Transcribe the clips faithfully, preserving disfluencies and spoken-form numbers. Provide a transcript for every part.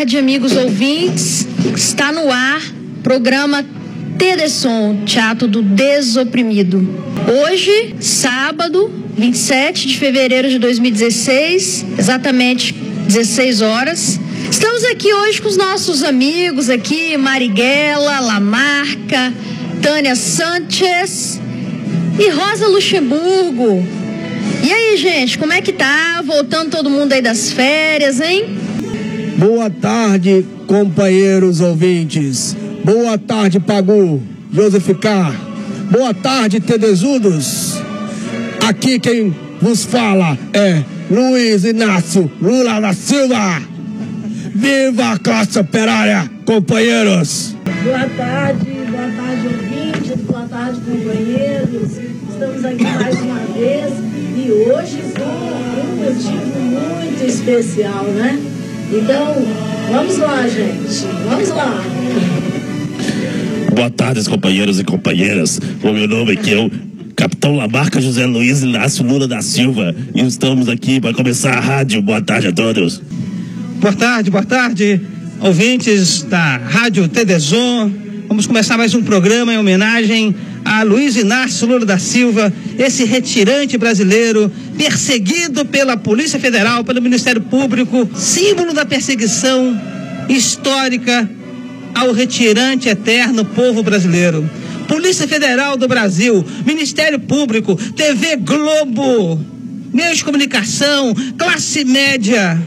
tarde, amigos ouvintes. Está no ar programa Tedesom, Teatro do Desoprimido. Hoje, sábado, vinte e sete de fevereiro de dois mil e dezesseis, exatamente dezesseis horas. Estamos aqui hoje com os nossos amigos aqui, Marighella, Lamarca, Tânia Sanchez e Rosa Luxemburgo. E aí, gente, como é que tá? Voltando todo mundo aí das férias, hein? Boa tarde, companheiros ouvintes. Boa tarde, Pagu, Joseph K. Boa tarde, Tedezudos. Aqui quem vos fala é Luiz Inácio Lula da Silva. Viva a classe operária, companheiros. Boa tarde, boa tarde, ouvintes. Boa tarde, companheiros. Estamos aqui mais uma vez e hoje com um motivo muito especial, né? Então, vamos lá, gente. Vamos lá. Boa tarde, companheiros e companheiras. O meu nome aqui é o Capitão Lamarca José Luiz Inácio Lula da Silva. E estamos aqui para começar a rádio. Boa tarde a todos. Boa tarde, boa tarde, ouvintes da Rádio Tedesom. Vamos começar mais um programa em homenagem a Luiz Inácio Lula da Silva, esse retirante brasileiro perseguido pela Polícia Federal, pelo Ministério Público, símbolo da perseguição histórica ao retirante eterno povo brasileiro. Polícia Federal do Brasil, Ministério Público, T V Globo, meios de comunicação, classe média,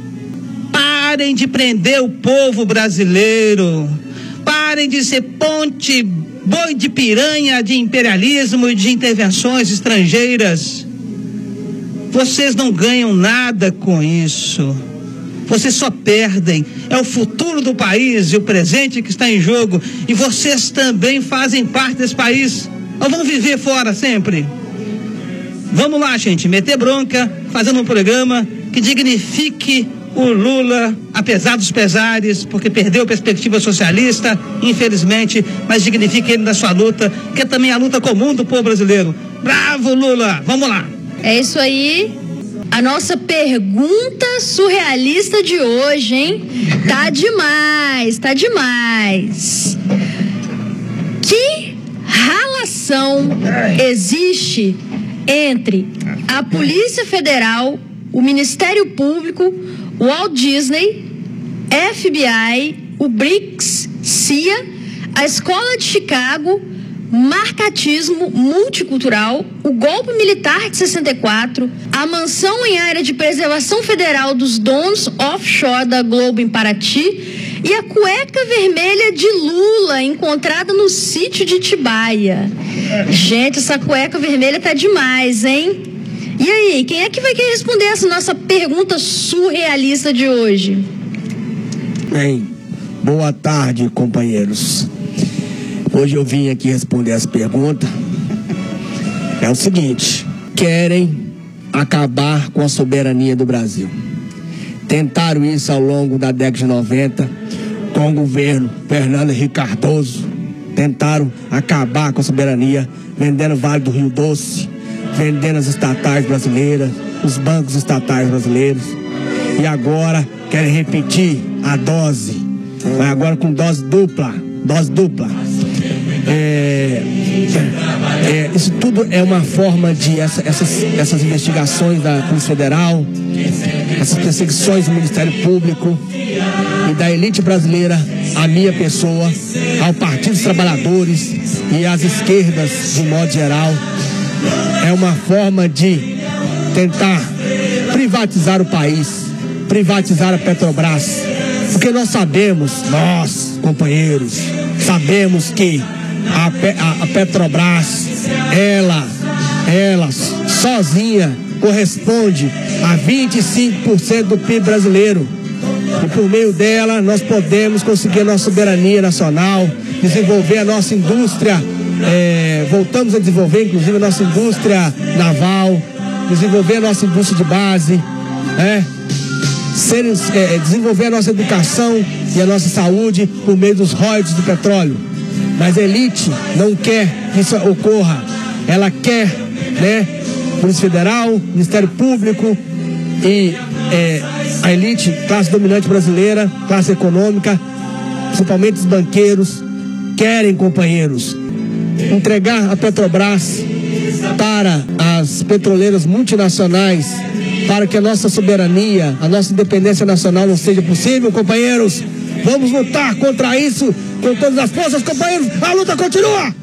parem de prender o povo brasileiro, parem de ser ponte, boi de piranha de imperialismo e de intervenções estrangeiras. Vocês não ganham nada com isso. Vocês só perdem. É o futuro do país e o presente que está em jogo. E vocês também fazem parte desse país. Ou vão viver fora sempre? Vamos lá, gente, meter bronca, fazendo um programa que dignifique o Lula, apesar dos pesares, porque perdeu a perspectiva socialista, infelizmente, mas dignifique ele na sua luta, que é também a luta comum do povo brasileiro. Bravo, Lula! Vamos lá! É isso aí. A nossa pergunta surrealista de hoje, hein? Tá demais, tá demais. Que relação existe entre a Polícia Federal, o Ministério Público, o Walt Disney, F B I, o BRICS, C I A, a Escola de Chicago, marcatismo multicultural, o golpe militar de sessenta e quatro, a mansão em área de preservação federal dos donos offshore da Globo em Paraty e a cueca vermelha de Lula encontrada no sítio de Atibaia. Gente, essa cueca vermelha tá demais, hein? E aí, quem é que vai querer responder essa nossa pergunta surrealista de hoje? Bem, boa tarde, companheiros. Hoje eu vim aqui responder essa pergunta. É o seguinte: querem acabar com a soberania do Brasil. Tentaram isso ao longo da década de noventa com o governo Fernando Henrique Cardoso. Tentaram acabar com a soberania, vendendo Vale do Rio Doce, vendendo as estatais brasileiras, os bancos estatais brasileiros. E agora querem repetir a dose, mas agora com dose dupla, dose dupla. É, é, isso tudo é uma forma de essa, essas, essas investigações da Polícia Federal, essas perseguições do Ministério Público e da elite brasileira, a minha pessoa, ao Partido dos Trabalhadores e às esquerdas de modo geral. É uma forma de tentar privatizar o país, privatizar a Petrobras, porque nós sabemos, nós, companheiros, sabemos que a, a, a Petrobras, ela, ela sozinha corresponde a vinte e cinco por cento do P I B brasileiro. E por meio dela nós podemos conseguir a nossa soberania nacional, desenvolver a nossa indústria. É, voltamos a desenvolver inclusive a nossa indústria naval, desenvolver a nossa indústria de base, é, ser, é, desenvolver a nossa educação e a nossa saúde por meio dos royalties do petróleo. Mas a elite não quer que isso ocorra. Ela quer, né, Polícia Federal, Ministério Público e é, a elite, classe dominante brasileira, classe econômica, principalmente os banqueiros, querem, companheiros, entregar a Petrobras para as petroleiras multinacionais, para que a nossa soberania, a nossa independência nacional não seja possível, companheiros. Vamos lutar contra isso com todas as forças, companheiros. A luta continua!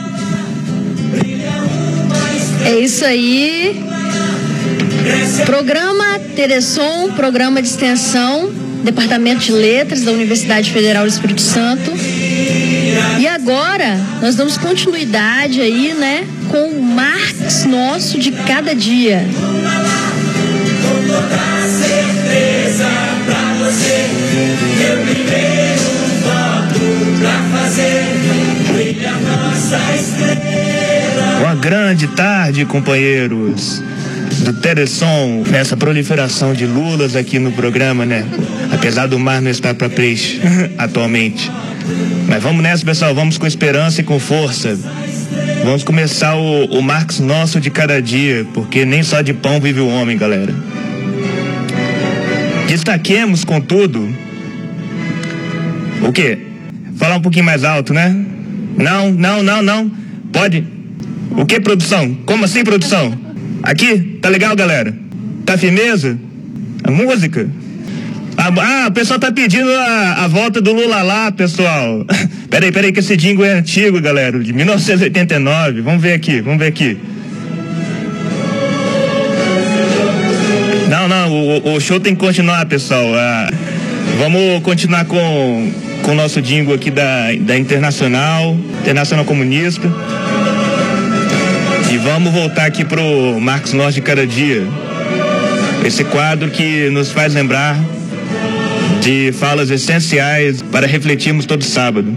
É isso aí. Programa Tereson, programa de extensão, Departamento de Letras da Universidade Federal do Espírito Santo. E agora nós damos continuidade aí, né, com o Marx Nosso de cada dia. Com toda certeza pra você, meu primeiro voto pra fazer brilhar nossa estrela. Uma grande tarde, companheiros do Tereson, nessa proliferação de lulas aqui no programa, né? Apesar do mar não estar para peixe atualmente. Mas vamos nessa, pessoal, vamos com esperança e com força. Vamos começar o, o Marx Nosso de cada dia, porque nem só de pão vive o homem, galera. Destaquemos, contudo, o quê? Falar um pouquinho mais alto, né? Não, não, não, não. Pode? O que, produção? Como assim, produção? Aqui? Tá legal, galera? Tá firmeza? A música? Ah, o pessoal tá pedindo a, a volta do Lula lá, pessoal. Peraí, peraí, que esse jingle é antigo, galera, de mil novecentos e oitenta e nove. Vamos ver aqui, vamos ver aqui. Não, não, o, o show tem que continuar, pessoal. Ah, vamos continuar com, com o nosso jingle aqui da, da Internacional, Internacional Comunista. E vamos voltar aqui pro Marx Nosso de cada dia. Esse quadro que nos faz lembrar de falas essenciais para refletirmos todo sábado.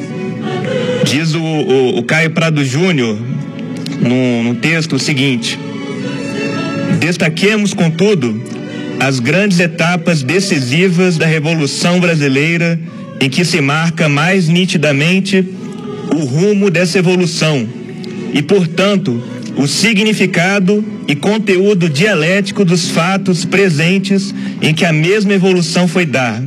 Diz o, o, o Caio Prado Júnior no, no texto o seguinte: destaquemos, contudo, as grandes etapas decisivas da Revolução Brasileira, em que se marca mais nitidamente o rumo dessa evolução e, portanto, o significado e conteúdo dialético dos fatos presentes em que a mesma evolução foi dar.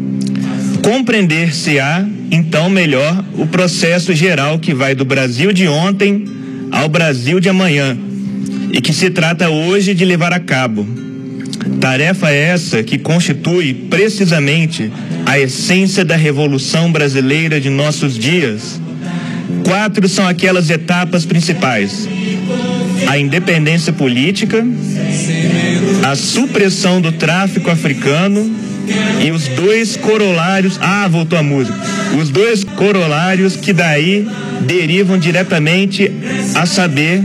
Compreender-se-á, então, melhor o processo geral que vai do Brasil de ontem ao Brasil de amanhã e que se trata hoje de levar a cabo. Tarefa essa que constitui precisamente a essência da Revolução Brasileira de nossos dias. Quatro são aquelas etapas principais: a independência política, a supressão do tráfico africano e os dois corolários, ah, voltou a música, os dois corolários que daí derivam diretamente, a saber,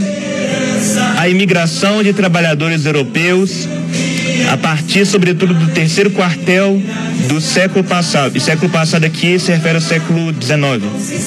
a imigração de trabalhadores europeus a partir, sobretudo, do terceiro quartel do século passado. E século passado aqui se refere ao século dezenove.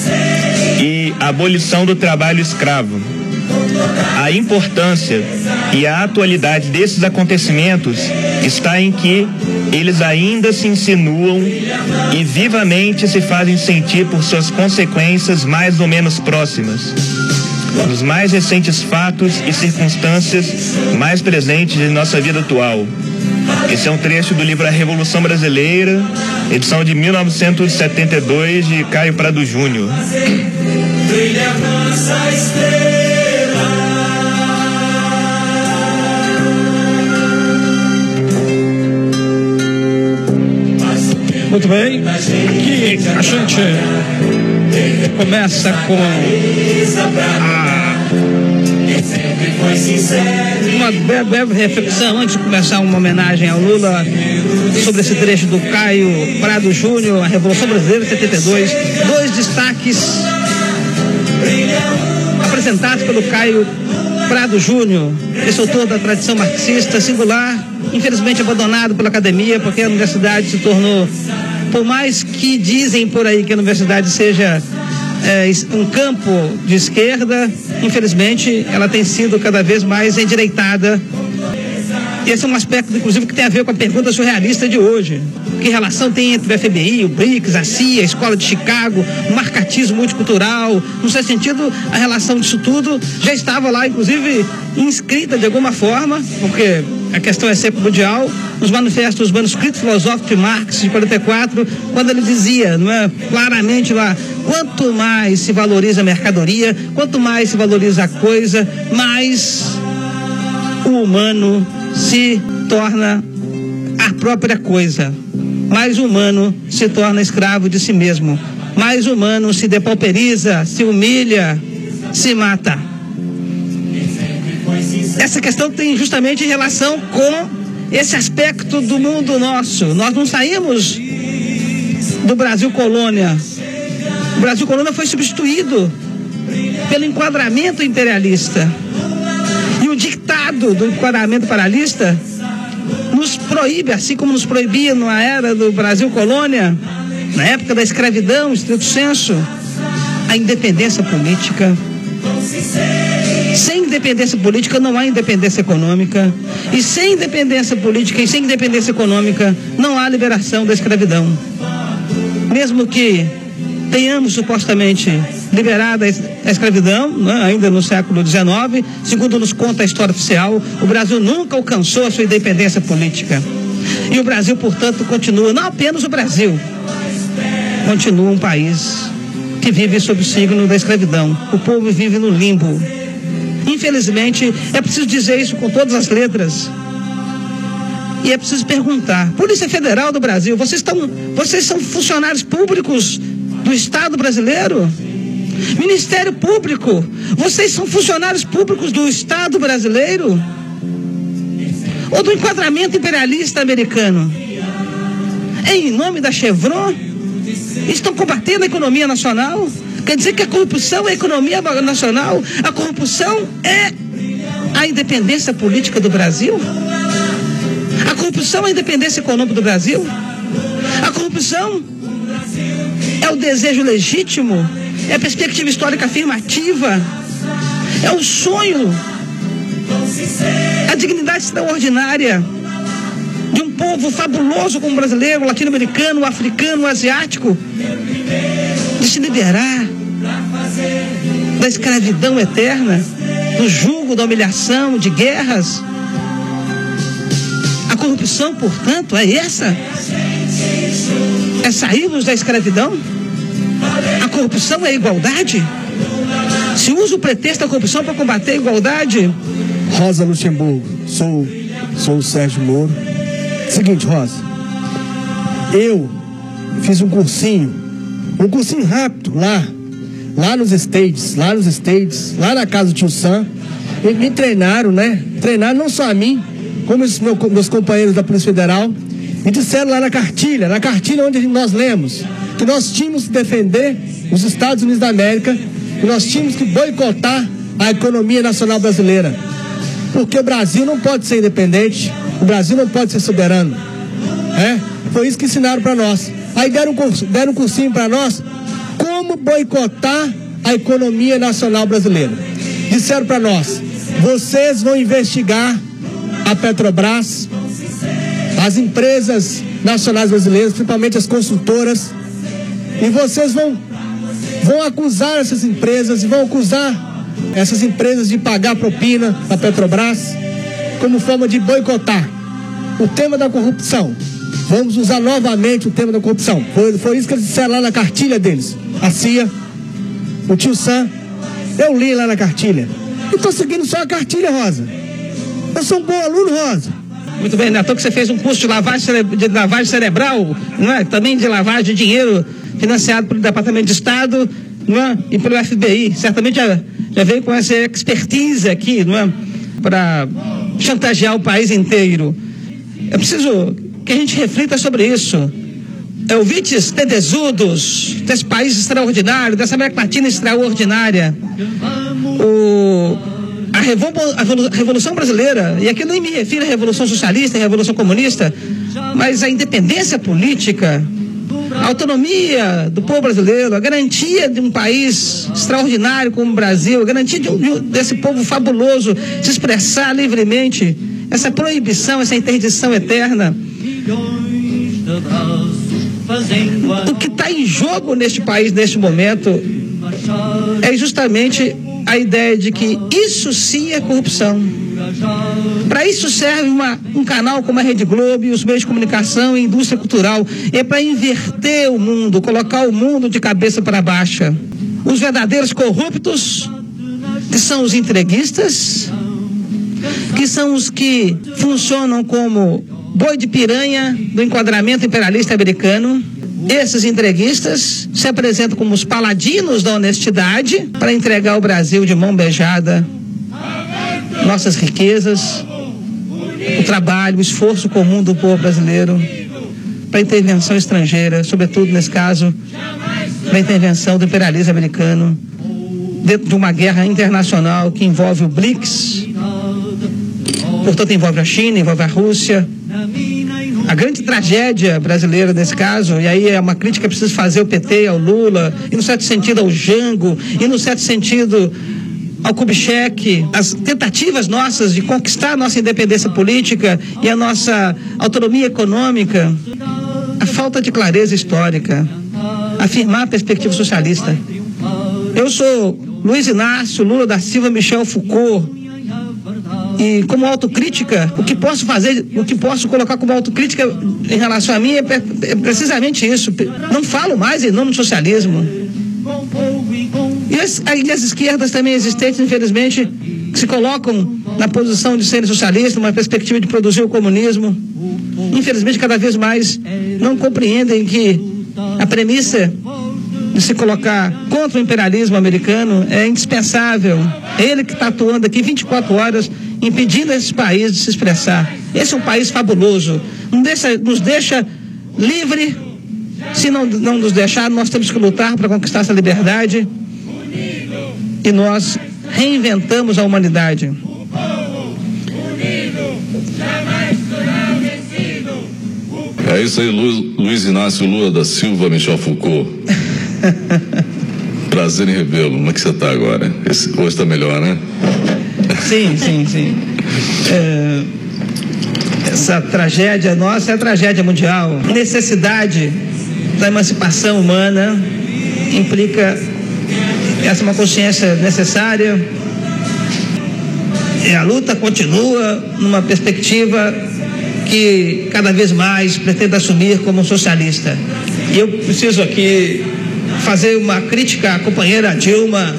E a abolição do trabalho escravo. A importância e a atualidade desses acontecimentos está em que eles ainda se insinuam e vivamente se fazem sentir por suas consequências mais ou menos próximas, nos mais recentes fatos e circunstâncias mais presentes de nossa vida atual. Esse é um trecho do livro A Revolução Brasileira, edição de mil novecentos e setenta e dois, de Caio Prado Júnior. Brilha nossa estrela. Muito bem, aqui a gente começa com a, uma breve, breve reflexão antes de começar uma homenagem ao Lula sobre esse trecho do Caio Prado Júnior, A Revolução Brasileira setenta e dois. Dois destaques apresentados pelo Caio Prado Júnior, esse autor da tradição marxista singular, infelizmente abandonado pela academia, porque a universidade se tornou, por mais que dizem por aí que a universidade seja é, um campo de esquerda, infelizmente ela tem sido cada vez mais endireitada. E esse é um aspecto, inclusive, que tem a ver com a pergunta surrealista de hoje. Que relação tem entre o F B I, o BRICS, a C I A, a Escola de Chicago, o marcatismo multicultural? No seu sentido, a relação disso tudo já estava lá, inclusive, inscrita de alguma forma, porque a questão é sempre mundial, nos manifestos, os manuscritos filosóficos de Marx, de quarenta e quatro, quando ele dizia, não é, claramente lá, quanto mais se valoriza a mercadoria, quanto mais se valoriza a coisa, mais o humano se torna a própria coisa. Mais o humano se torna escravo de si mesmo. Mais o humano se depauperiza, se humilha, se mata. Essa questão tem justamente relação com esse aspecto do mundo nosso. Nós não saímos do Brasil colônia. O Brasil colônia foi substituído pelo enquadramento imperialista. E o dictado do enquadramento imperialista nos proíbe, assim como nos proibia na era do Brasil colônia, na época da escravidão, estrito senso, a independência política. Sem independência política não há independência econômica. E sem independência política e sem independência econômica não há liberação da escravidão. Mesmo que tenhamos supostamente liberado a escravidão, né, ainda no século dezenove, segundo nos conta a história oficial, o Brasil nunca alcançou a sua independência política. E o Brasil, portanto, continua, não apenas o Brasil, continua um país que vive sob o signo da escravidão. O povo vive no limbo. Infelizmente, é preciso dizer isso com todas as letras. E é preciso perguntar, Polícia Federal do Brasil, vocês, estão, vocês são funcionários públicos do Estado brasileiro? Ministério Público, vocês são funcionários públicos do Estado brasileiro? Ou do enquadramento imperialista americano? Em nome da Chevron, estão combatendo a economia nacional? Quer dizer que a corrupção é a economia nacional? A corrupção é a independência política do Brasil? A corrupção é a independência econômica do Brasil? A corrupção é o desejo legítimo? É a perspectiva histórica afirmativa? É o sonho? A dignidade extraordinária de um povo fabuloso como o brasileiro, o latino-americano, o africano, o asiático, de se liberar da escravidão eterna, do jugo, da humilhação, de guerras. A corrupção, portanto, é essa? É sairmos da escravidão? A corrupção é a igualdade? Se usa o pretexto da corrupção para combater a igualdade? Rosa Luxemburgo, sou, sou o Sérgio Moro. Seguinte, Rosa, eu fiz um cursinho, um cursinho rápido lá, lá nos States, lá nos States, lá na casa do tio Sam, e me treinaram, né? Treinaram não só a mim, como os meus, meus companheiros da Polícia Federal, me disseram lá na cartilha, na cartilha onde nós lemos, que nós tínhamos que defender os Estados Unidos da América, que nós tínhamos que boicotar a economia nacional brasileira, porque o Brasil não pode ser independente, o Brasil não pode ser soberano. É? Foi isso que ensinaram para nós. Aí deram um, curso, deram um cursinho para nós, como boicotar a economia nacional brasileira. Disseram para nós, vocês vão investigar a Petrobras, as empresas nacionais brasileiras, principalmente as construtoras, e vocês vão, vão acusar essas empresas, e vão acusar essas empresas de pagar propina à Petrobras, como forma de boicotar o tema da corrupção. Vamos usar novamente o tema da corrupção. Foi, foi isso que eles disseram lá na cartilha deles. A C I A, o tio Sam, eu li lá na cartilha. E estou seguindo só a cartilha, Rosa. Eu sou um bom aluno, Rosa. Muito bem, Neto, que você fez um curso de lavagem, cere... de lavagem cerebral, não é? Também de lavagem de dinheiro financiado pelo Departamento de Estado, não é? E pelo F B I. Certamente já, já veio com essa expertise aqui, não é? Para chantagear o país inteiro. É preciso que a gente reflita sobre isso. É, ouvintes tedezudos desse país extraordinário, dessa América Latina extraordinária. O, a, revol, a Revolução Brasileira, e aqui nem me refiro à Revolução Socialista, à Revolução Comunista, mas a independência política, a autonomia do povo brasileiro, a garantia de um país extraordinário como o Brasil, a garantia de um, desse povo fabuloso se expressar livremente, essa proibição, essa interdição eterna. O que está em jogo neste país, neste momento, é justamente a ideia de que isso sim é corrupção. Para isso serve uma, um canal como a Rede Globo e os meios de comunicação e indústria cultural. É para inverter o mundo, colocar o mundo de cabeça para baixo. Os verdadeiros corruptos, que são os entreguistas, que são os que funcionam como boi de piranha do enquadramento imperialista americano. Esses entreguistas se apresentam como os paladinos da honestidade para entregar ao Brasil de mão beijada nossas riquezas, o trabalho, o esforço comum do povo brasileiro para a intervenção estrangeira, sobretudo nesse caso, para a intervenção do imperialismo americano dentro de uma guerra internacional que envolve o BRICS, portanto envolve a China, envolve a Rússia. A grande tragédia brasileira nesse caso, e aí é uma crítica que precisa fazer ao P T, ao Lula, e no certo sentido ao Jango, e no certo sentido ao Kubitschek, as tentativas nossas de conquistar a nossa independência política e a nossa autonomia econômica, a falta de clareza histórica, afirmar a perspectiva socialista. Eu sou Luiz Inácio Lula da Silva Michel Foucault, e como autocrítica, o que posso fazer, o que posso colocar como autocrítica em relação a mim é, é precisamente isso. Não falo mais em nome do socialismo. E as, e as esquerdas também existentes, infelizmente, que se colocam na posição de serem socialistas, uma perspectiva de produzir o comunismo, infelizmente cada vez mais não compreendem que a premissa de se colocar contra o imperialismo americano é indispensável. É ele que está atuando aqui vinte e quatro horas, impedindo esse país de se expressar. Esse é um país fabuloso. Não deixa, nos deixa livre. Se não, não nos deixar, nós temos que lutar para conquistar essa liberdade. E nós reinventamos a humanidade. É isso aí, Luiz, Luiz Inácio Lula da Silva Michel Foucault. Prazer em revê-lo. Como é que você está agora? Esse, hoje está melhor, né? Sim, sim, sim. É, essa tragédia nossa é a tragédia mundial. A necessidade da emancipação humana implica essa uma consciência necessária. E a luta continua numa perspectiva que cada vez mais pretende assumir como socialista. E eu preciso aqui fazer uma crítica à companheira Dilma,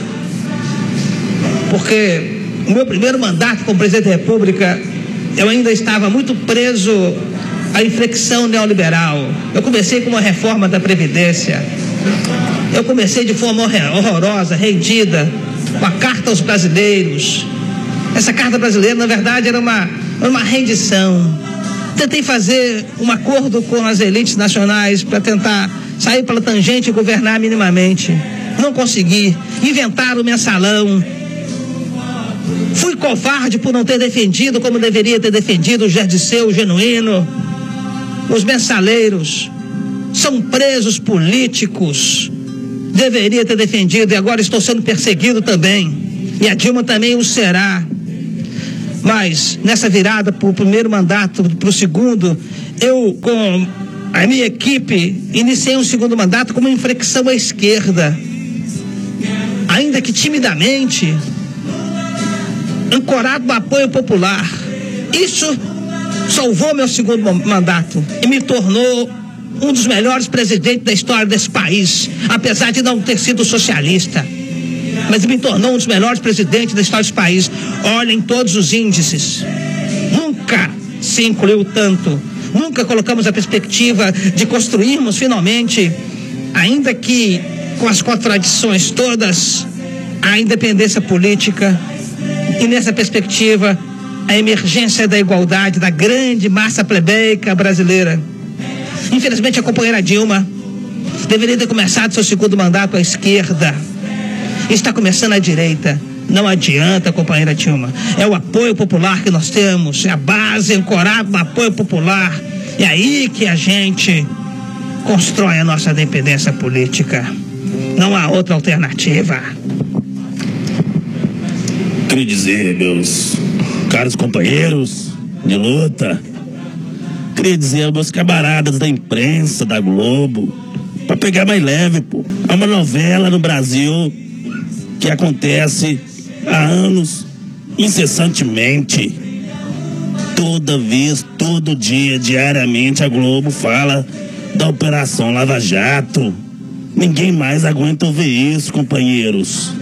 porque o meu primeiro mandato como presidente da República, eu ainda estava muito preso à inflexão neoliberal. Eu comecei com uma reforma da Previdência. Eu comecei de forma horrorosa, rendida, com a Carta aos Brasileiros. Essa Carta Brasileira, na verdade, era uma, era uma rendição. Tentei fazer um acordo com as elites nacionais para tentar sair pela tangente e governar minimamente. Não consegui. Inventaram o mensalão. Fui covarde por não ter defendido como deveria ter defendido o Gerdiceu, o Genuíno. Os mensaleiros são presos políticos. Deveria ter defendido e agora estou sendo perseguido também. E a Dilma também o será. Mas nessa virada para o primeiro mandato, para o segundo, eu com a minha equipe iniciei um segundo mandato com uma inflexão à esquerda. Ainda que timidamente, ancorado no apoio popular. Isso salvou meu segundo mandato e me tornou um dos melhores presidentes da história desse país, apesar de não ter sido socialista. Mas me tornou um dos melhores presidentes da história desse país. Olhem todos os índices. Nunca se incluiu tanto. Nunca colocamos a perspectiva de construirmos finalmente, ainda que com as contradições todas, a independência política. E nessa perspectiva, a emergência da igualdade da grande massa plebeica brasileira. Infelizmente, a companheira Dilma deveria ter começado seu segundo mandato à esquerda. Está começando à direita. Não adianta, companheira Dilma. É o apoio popular que nós temos. É a base ancorada no apoio popular. É aí que a gente constrói a nossa independência política. Não há outra alternativa. Queria dizer, meus caros companheiros de luta, queria dizer aos meus camaradas da imprensa, da Globo, para pegar mais leve, pô. Há uma novela no Brasil que acontece há anos, incessantemente, toda vez, todo dia, diariamente, a Globo fala da Operação Lava Jato. Ninguém mais aguenta ouvir isso, companheiros.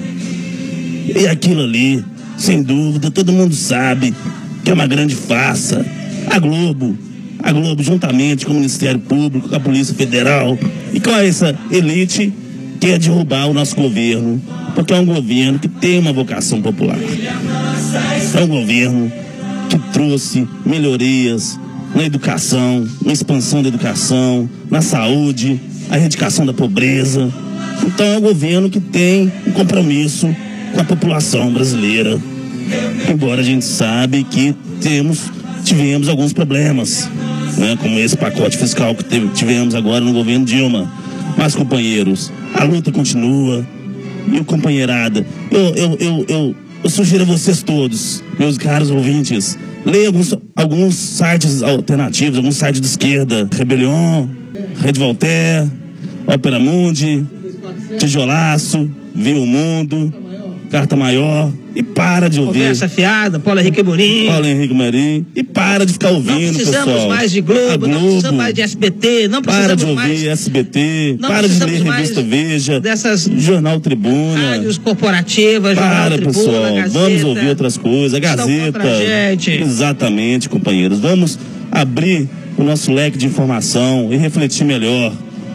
E aquilo ali, sem dúvida, todo mundo sabe que é uma grande farsa. A Globo, a Globo juntamente com o Ministério Público, com a Polícia Federal e com essa elite, quer derrubar o nosso governo, porque é um governo que tem uma vocação popular. É um governo que trouxe melhorias na educação, na expansão da educação, na saúde, a erradicação da pobreza. Então é um governo que tem um compromisso com a população brasileira. Embora a gente sabe que temos, tivemos alguns problemas, né, como esse pacote fiscal que teve, tivemos agora no governo Dilma. Mas, companheiros, a luta continua. E o companheirada, eu, eu, eu, eu, eu sugiro a vocês todos, meus caros ouvintes, leiam alguns, alguns sites alternativos, alguns sites de esquerda. Rebelião, Rede Voltaire, Ópera Mundi, Tijolaço, Viu o Mundo, Carta Maior. E para de ouvir. Conversa Fiada, Paulo Henrique Amorim. Paulo Henrique Amorim. E para de ficar ouvindo, não precisamos pessoal. mais de Globo, Globo, não precisamos mais de S B T, não precisamos para de ouvir mais... S B T, não para de ler mais Revista Veja, dessas Jornal Tribuna. rádios corporativas, Jornal Para, Tribuna, pessoal, Gazeta, vamos ouvir outras coisas. A estão Gazeta. contra a gente. Exatamente, companheiros. Vamos abrir o nosso leque de informação e refletir melhor.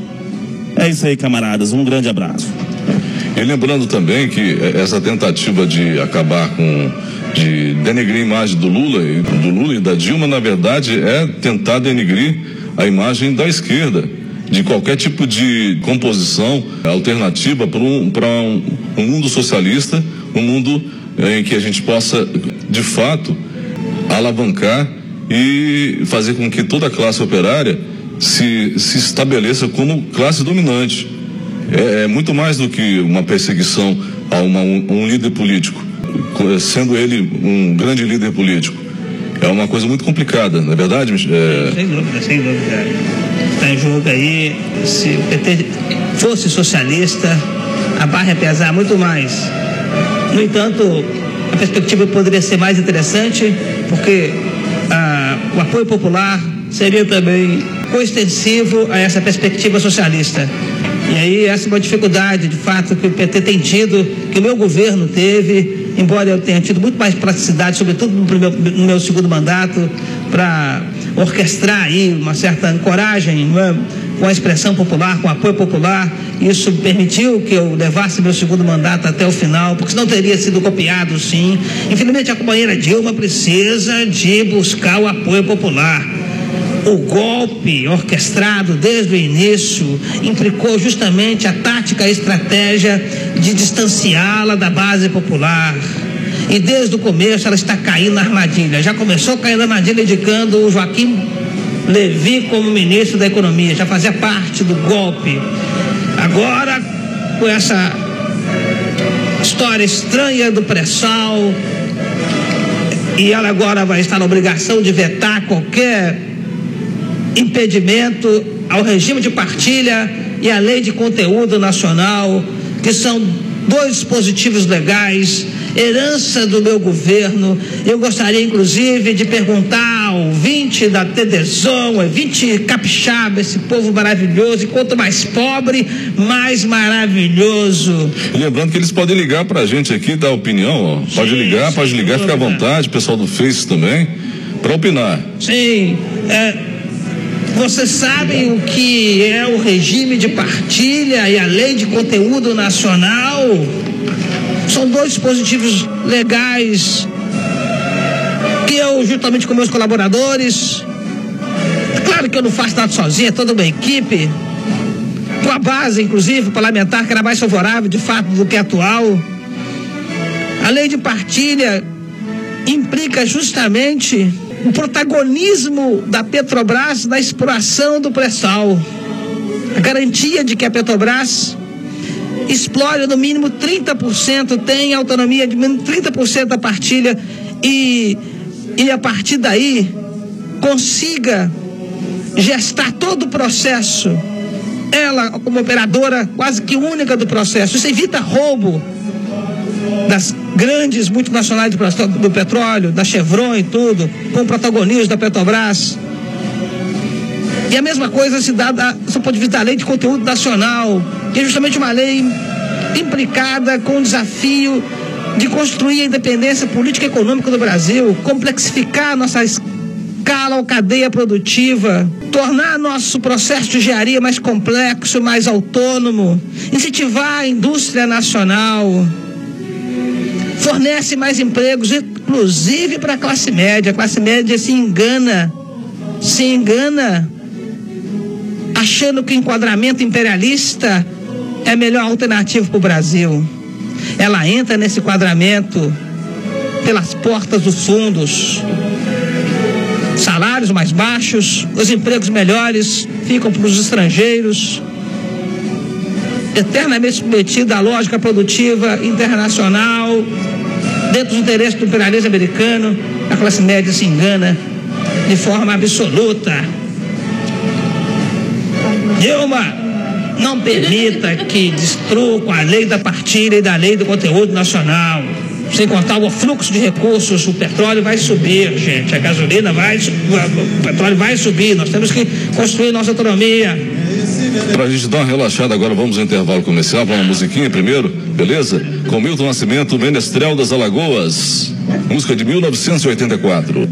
É isso aí, camaradas. Um grande abraço. E lembrando também que essa tentativa de acabar com, de denegrir a imagem do Lula, do Lula e da Dilma, na verdade, é tentar denegrir a imagem da esquerda, de qualquer tipo de composição alternativa para um, para um, um mundo socialista, um mundo em que a gente possa, de fato, alavancar e fazer com que toda a classe operária se, se estabeleça como classe dominante. É, é muito mais do que uma perseguição a uma, um, um líder político, sendo ele um grande líder político. É uma coisa muito complicada, não é verdade? É... Sem dúvida, sem dúvida. Está em jogo aí, se o P T fosse socialista, a barra ia pesar muito mais. No entanto, a perspectiva poderia ser mais interessante, porque ah, o apoio popular seria também coextensivo a essa perspectiva socialista. E aí essa é uma dificuldade, de fato, que o P T tem tido, que o meu governo teve, embora eu tenha tido muito mais praticidade, sobretudo no, primeiro, no meu segundo mandato, para orquestrar aí uma certa ancoragem, né, com a expressão popular, com o apoio popular. Isso permitiu que eu levasse meu segundo mandato até o final, porque senão teria sido copiado, sim. Infelizmente, a companheira Dilma precisa de buscar o apoio popular. O golpe orquestrado desde o início implicou justamente a tática e a estratégia de distanciá-la da base popular. E desde o começo ela está caindo na armadilha. Já começou caindo na armadilha indicando o Joaquim Levy como ministro da Economia. Já fazia parte do golpe. Agora, com essa história estranha do pré-sal, e ela agora vai estar na obrigação de vetar qualquer impedimento ao regime de partilha e à lei de conteúdo nacional, que são dois dispositivos legais, herança do meu governo. Eu gostaria, inclusive, de perguntar ao ouvinte da T D Z O, ouvinte capixaba, esse povo maravilhoso, e quanto mais pobre, mais maravilhoso. Lembrando que eles podem ligar para a gente aqui, dar opinião, ó. Pode ligar, pode ligar, fica à vontade, pessoal do Face também, para opinar. Sim, é... Vocês sabem o que é o regime de partilha e a lei de conteúdo nacional? São dois dispositivos legais que eu, juntamente com meus colaboradores, claro que eu não faço nada sozinho, é toda uma equipe, com a base, inclusive, parlamentar, que era mais favorável, de fato, do que a atual. A lei de partilha implica justamente o protagonismo da Petrobras na exploração do pré-sal. A garantia de que a Petrobras explore no mínimo trinta por cento, tenha autonomia de mínimo trinta por cento da partilha e, e a partir daí consiga gestar todo o processo. Ela, como operadora quase que única do processo. Isso evita roubo das grandes multinacionais do, do petróleo, da Chevron e tudo, com protagonistas da Petrobras. E a mesma coisa se dá da, do ponto de vista da lei de conteúdo nacional, que é justamente uma lei implicada com o desafio de construir a independência política e econômica do Brasil, complexificar a nossa escala ou cadeia produtiva, tornar nosso processo de engenharia mais complexo, mais autônomo, incentivar a indústria nacional, fornece mais empregos, inclusive para a classe média. A classe média se engana, se engana, achando que o enquadramento imperialista é a melhor alternativa para o Brasil. Ela entra nesse enquadramento pelas portas dos fundos. Salários mais baixos, os empregos melhores ficam para os estrangeiros, eternamente submetido à lógica produtiva internacional, dentro dos interesses do imperialismo americano. A classe média se engana de forma absoluta. Dilma, não permita que destrua com a lei da partilha e da lei do conteúdo nacional. Sem contar o fluxo de recursos, o petróleo vai subir, gente. A gasolina vai, o petróleo vai subir. Nós temos que construir nossa autonomia. Para a gente dar uma relaxada agora, vamos ao intervalo comercial, para uma musiquinha primeiro, beleza? Com Milton Nascimento, Menestrel das Alagoas, música de mil novecentos e oitenta e quatro.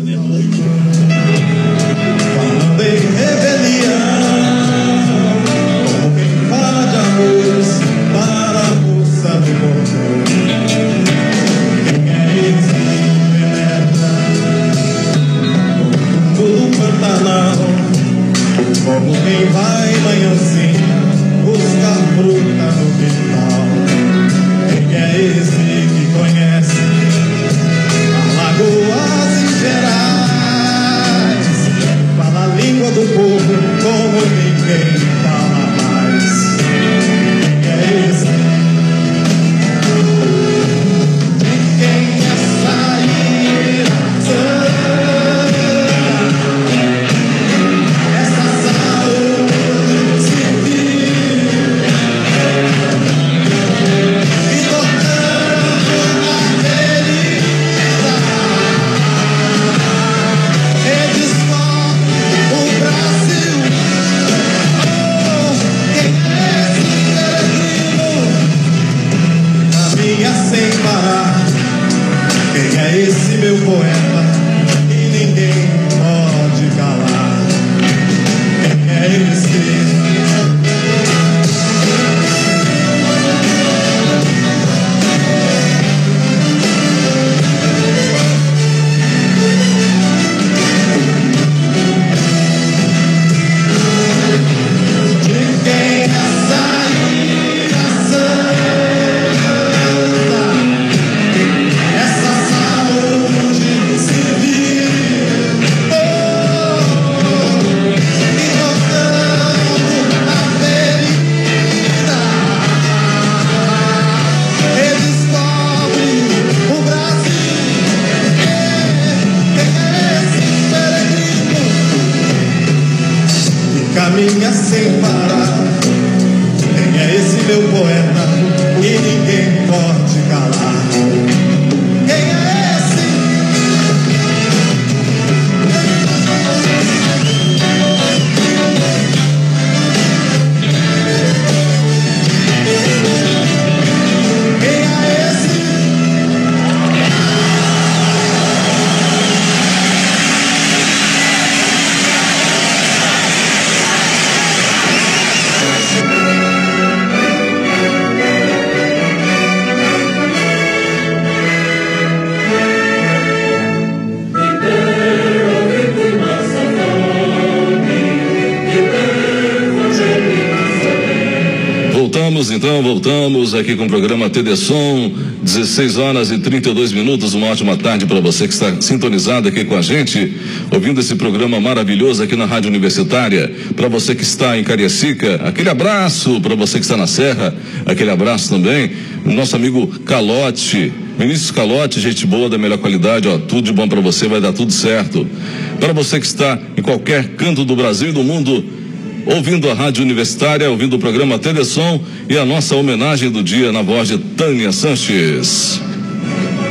Como quem vai manhãzinha buscar fruta no quintal. Quem é esse que conhece Alagoas e Gerais? Fala a língua do povo como ninguém fala mais. Quem é esse? De quem é sair esse meu poeta e ninguém pode calar. Quem é esse? De quem é sair a santa, essa saúde civil, oh, e voltando a ferida, redescobre o Brasil. Quem é esse peregrino que caminha sem parar? Quem é esse meu poeta que ninguém pode calar? Quem é esse? Quem é esse? Voltamos então, voltamos aqui com o programa T D Som, dezesseis horas e trinta e dois minutos. Uma ótima tarde para você que está sintonizado aqui com a gente, ouvindo esse programa maravilhoso aqui na Rádio Universitária. Para você que está em Cariacica, aquele abraço. Para você que está na Serra, aquele abraço também. O nosso amigo Calote, Vinícius Calote, gente boa, da melhor qualidade, ó, tudo de bom para você, vai dar tudo certo. Para você que está em qualquer canto do Brasil e do mundo, ouvindo a Rádio Universitária, ouvindo o programa T D Som e a nossa homenagem do dia na voz de Tânia Sanches.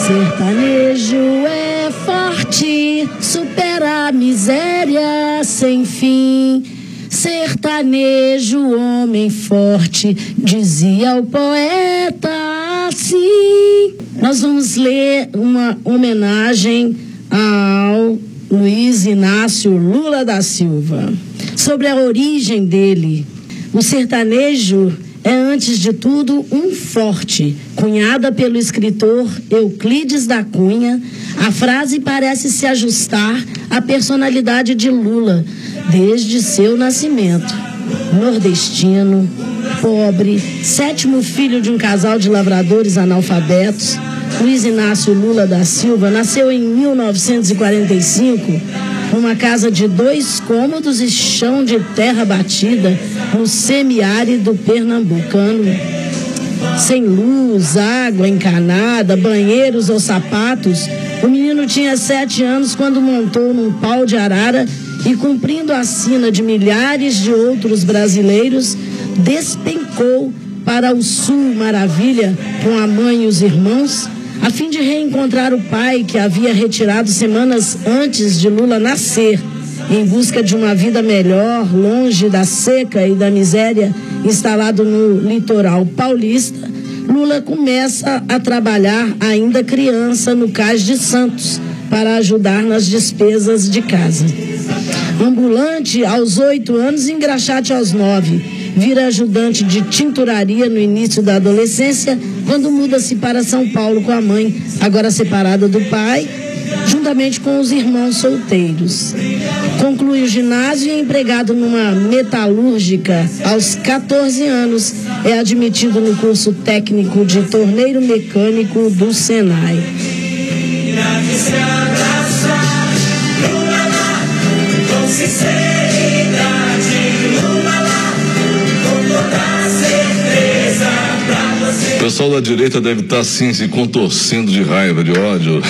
Sertanejo é forte, supera a miséria sem fim. Sertanejo, homem forte, dizia o poeta assim. Nós vamos ler uma homenagem ao Luiz Inácio Lula da Silva, sobre a origem dele. O sertanejo é, antes de tudo, um forte. Cunhada pelo escritor Euclides da Cunha, a frase parece se ajustar à personalidade de Lula desde seu nascimento. Nordestino, pobre, sétimo filho de um casal de lavradores analfabetos, Luiz Inácio Lula da Silva nasceu em mil novecentos e quarenta e cinco numa casa de dois cômodos e chão de terra batida no semiárido pernambucano. Sem luz, água encanada, banheiros ou sapatos, o menino tinha sete anos quando montou num pau de arara e, cumprindo a sina de milhares de outros brasileiros, despencou para o sul maravilha com a mãe e os irmãos, a fim de reencontrar o pai que havia retirado semanas antes de Lula nascer, em busca de uma vida melhor, longe da seca e da miséria. Instalado no litoral paulista, Lula começa a trabalhar ainda criança no Cais de Santos para ajudar nas despesas de casa. Ambulante aos oito anos e engraxate aos nove. Vira ajudante de tinturaria no início da adolescência, quando muda-se para São Paulo com a mãe, agora separada do pai, juntamente com os irmãos solteiros. Conclui o ginásio e é empregado numa metalúrgica. Aos quatorze anos, é admitido no curso técnico de torneiro mecânico do Senai. O pessoal da direita deve estar assim, se contorcendo de raiva, de ódio.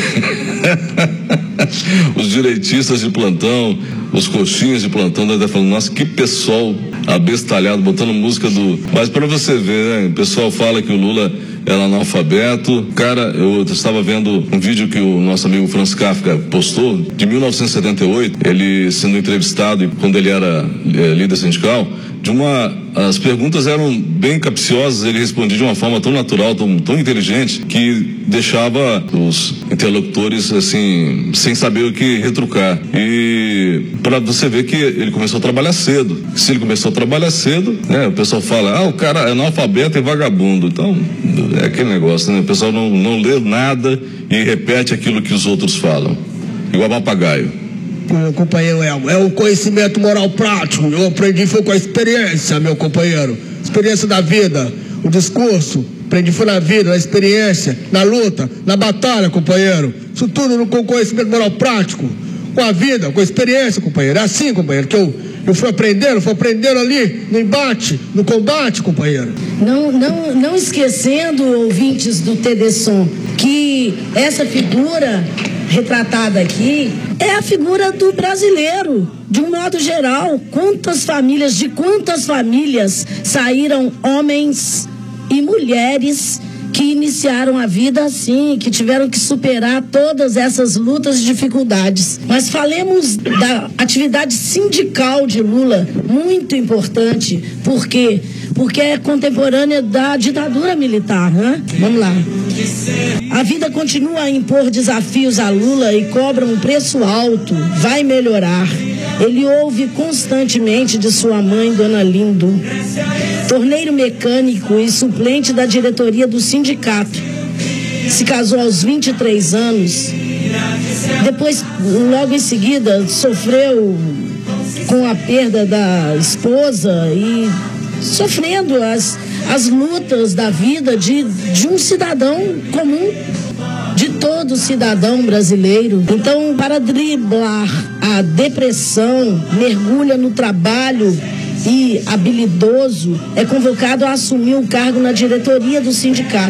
Os direitistas de plantão, os coxinhas de plantão devem estar falando, nossa, que pessoal abestalhado, botando música do... Mas para você ver, né? O pessoal fala que o Lula era analfabeto. Cara, eu estava vendo um vídeo que o nosso amigo Franz Kafka postou, de mil novecentos e setenta e oito, ele sendo entrevistado, quando ele era é, líder sindical, de uma... As perguntas eram bem capciosas, ele respondia de uma forma tão natural, tão, tão inteligente, que deixava os interlocutores, assim, sem saber o que retrucar. E para você ver que ele começou a trabalhar cedo. Se ele começou a trabalhar cedo, né, o pessoal fala, ah, o cara é analfabeto e vagabundo. Então, é aquele negócio, né? O pessoal não, não lê nada e repete aquilo que os outros falam. Igual papagaio. Meu companheiro Elmo, é o conhecimento moral prático. Eu aprendi foi com a experiência, meu companheiro. Experiência da vida, o discurso. Aprendi foi na vida, na experiência, na luta, na batalha, companheiro. Isso tudo com conhecimento moral prático, com a vida, com a experiência, companheiro. É assim, companheiro, que eu, eu fui aprendendo, fui aprendendo ali no embate, no combate, companheiro. Não, não, não esquecendo, ouvintes do T D Som, que essa figura retratada aqui é a figura do brasileiro, de um modo geral. Quantas famílias, de quantas famílias saíram homens e mulheres que iniciaram a vida assim, que tiveram que superar todas essas lutas e dificuldades. Mas falemos da atividade sindical de Lula, muito importante. Por quê? Porque é contemporânea da ditadura militar, né? Vamos lá. A vida continua a impor desafios a Lula e cobra um preço alto. Vai melhorar. Ele ouve constantemente de sua mãe, Dona Lindo. Torneiro mecânico e suplente da diretoria do sindicato. Se casou aos vinte e três anos. Depois, logo em seguida, sofreu com a perda da esposa e sofrendo as, as lutas da vida de, de um cidadão comum, de todo cidadão brasileiro. Então, para driblar a depressão, mergulha no trabalho e, habilidoso, é convocado a assumir um cargo na diretoria do sindicato.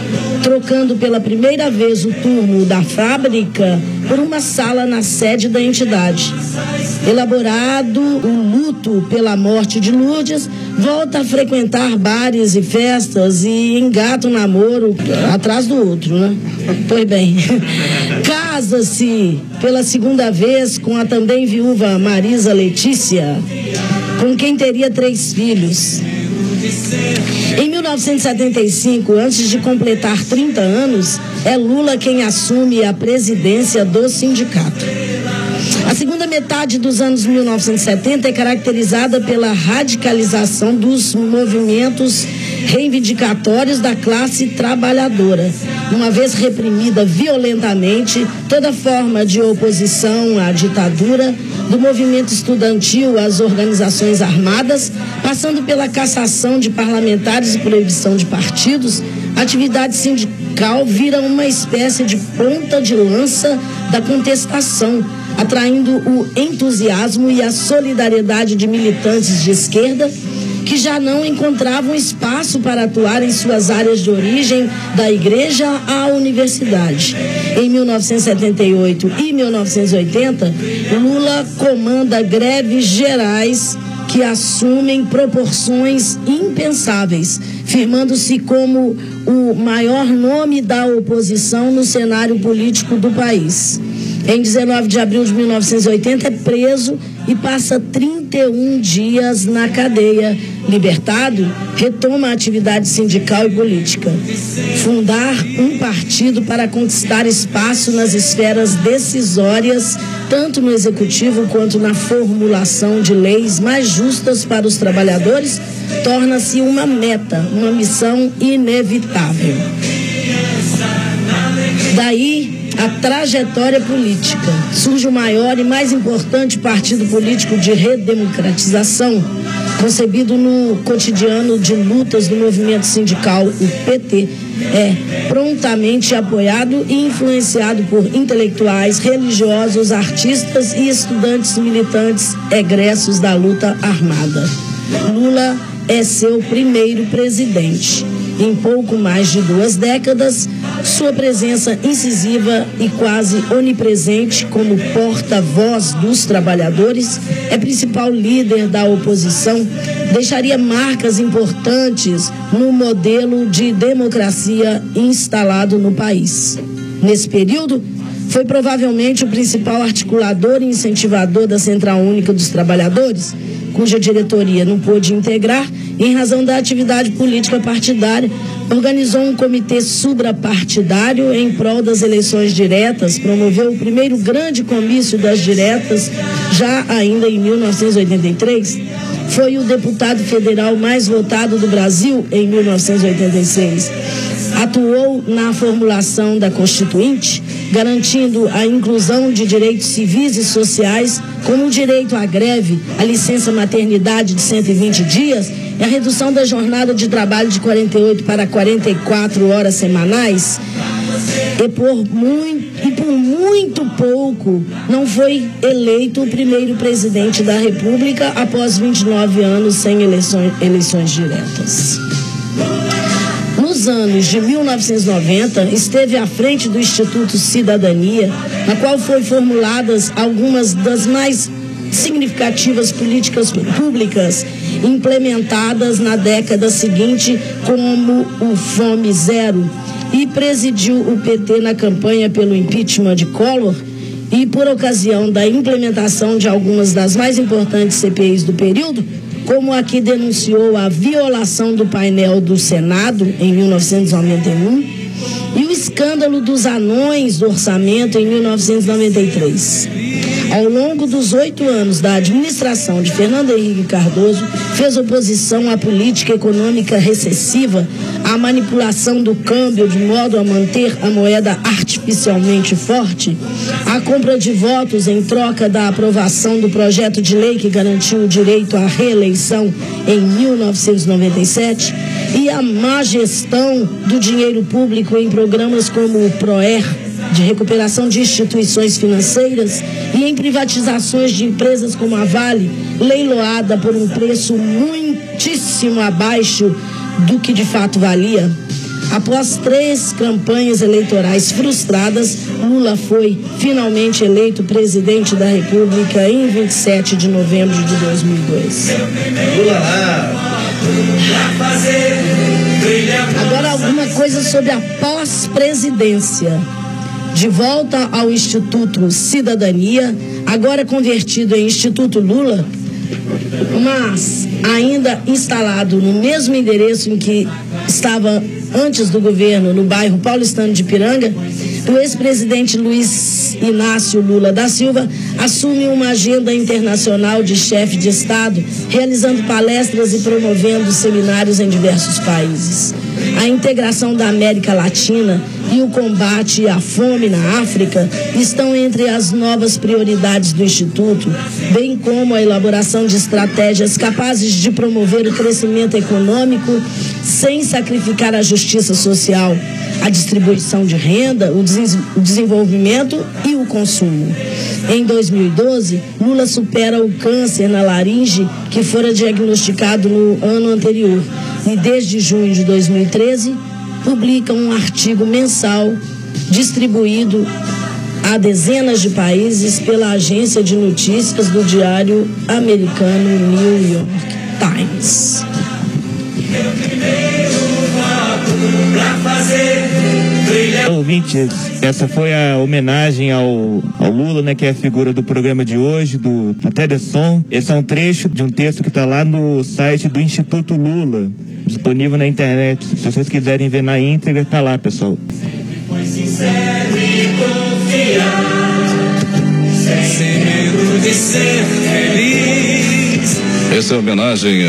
trocando pela primeira vez o turno da fábrica por uma sala na sede da entidade. Elaborado o luto pela morte de Lourdes, volta a frequentar bares e festas e engata um namoro atrás do outro, né? Pois bem, casa-se pela segunda vez com a também viúva Marisa Letícia, com quem teria três filhos. Em mil novecentos e setenta e cinco, antes de completar trinta anos, é Lula quem assume a presidência do sindicato. A segunda metade dos anos mil novecentos e setenta é caracterizada pela radicalização dos movimentos reivindicatórios da classe trabalhadora, uma vez reprimida violentamente toda forma de oposição à ditadura, do movimento estudantil às organizações armadas, passando pela cassação de parlamentares e proibição de partidos. A atividade sindical vira uma espécie de ponta de lança da contestação, atraindo o entusiasmo e a solidariedade de militantes de esquerda que já não encontravam espaço para atuar em suas áreas de origem, da igreja à universidade. Em mil novecentos e setenta e oito e mil novecentos e oitenta, Lula comanda greves gerais que assumem proporções impensáveis, firmando-se como o maior nome da oposição no cenário político do país. Em dezenove de abril de mil novecentos e oitenta é preso e passa trinta e um dias na cadeia. Libertado, retoma a atividade sindical e política. Fundar um partido para conquistar espaço nas esferas decisórias, tanto no executivo quanto na formulação de leis mais justas para os trabalhadores, torna-se uma meta, uma missão inevitável. Daí a trajetória política. Surge o maior e mais importante partido político de redemocratização, concebido no cotidiano de lutas do movimento sindical, o P T. É prontamente apoiado e influenciado por intelectuais, religiosos, artistas e estudantes militantes egressos da luta armada. Lula é seu primeiro presidente. Em pouco mais de duas décadas, sua presença incisiva e quase onipresente como porta-voz dos trabalhadores, é principal líder da oposição, deixaria marcas importantes no modelo de democracia instalado no país. Nesse período, foi provavelmente o principal articulador e incentivador da Central Única dos Trabalhadores, cuja diretoria não pôde integrar em razão da atividade política partidária. Organizou um comitê suprapartidário em prol das eleições diretas, promoveu o primeiro grande comício das diretas, já ainda em mil novecentos e oitenta e três. Foi o deputado federal mais votado do Brasil em mil novecentos e oitenta e seis. Atuou na formulação da Constituinte, garantindo a inclusão de direitos civis e sociais, como o direito à greve, a licença maternidade de cento e vinte dias e a redução da jornada de trabalho de quarenta e oito para quarenta e quatro horas semanais. E por muito, e por muito pouco não foi eleito o primeiro presidente da República após vinte e nove anos sem eleições, eleições diretas. Nos anos de mil novecentos e noventa, esteve à frente do Instituto Cidadania, na qual foram formuladas algumas das mais significativas políticas públicas implementadas na década seguinte, como o Fome Zero, e presidiu o P T na campanha pelo impeachment de Collor e, por ocasião da implementação de algumas das mais importantes C P Is do período, como a que denunciou a violação do painel do Senado em mil novecentos e noventa e um e o escândalo dos anões do orçamento em mil novecentos e noventa e três. Ao longo dos oito anos da administração de Fernando Henrique Cardoso, fez oposição à política econômica recessiva, à manipulação do câmbio de modo a manter a moeda artificialmente forte, à compra de votos em troca da aprovação do projeto de lei que garantiu o direito à reeleição em mil novecentos e noventa e sete e à má gestão do dinheiro público em programas como o PROER, de recuperação de instituições financeiras, e em privatizações de empresas como a Vale, leiloada por um preço muitíssimo abaixo do que de fato valia. Após três campanhas eleitorais frustradas, Lula foi finalmente eleito presidente da República em vinte e sete de novembro de dois mil e dois. Lula lá. Agora alguma coisa sobre a pós-presidência. De volta ao Instituto Cidadania, agora convertido em Instituto Lula, mas ainda instalado no mesmo endereço em que estava antes do governo, no bairro paulistano de Ipiranga, o ex-presidente Luiz Inácio Lula da Silva assume uma agenda internacional de chefe de Estado, realizando palestras e promovendo seminários em diversos países. A integração da América Latina e o combate à fome na África estão entre as novas prioridades do Instituto, bem como a elaboração de estratégias capazes de promover o crescimento econômico sem sacrificar a justiça social, a distribuição de renda, o, des- o desenvolvimento e o consumo. Em dois mil e doze, Lula supera o câncer na laringe que fora diagnosticado no ano anterior e desde junho de dois mil e treze publica um artigo mensal distribuído a dezenas de países pela agência de notícias do diário americano New York Times. Ouvintes, essa foi a homenagem ao, ao Lula, né, que é a figura do programa de hoje, do, do Tedesom. Esse é um trecho de um texto que está lá no site do Instituto Lula, disponível na internet. Se vocês quiserem ver na íntegra, está lá, pessoal. Foi sincero e confiar, sem medo de ser feliz. Essa é a homenagem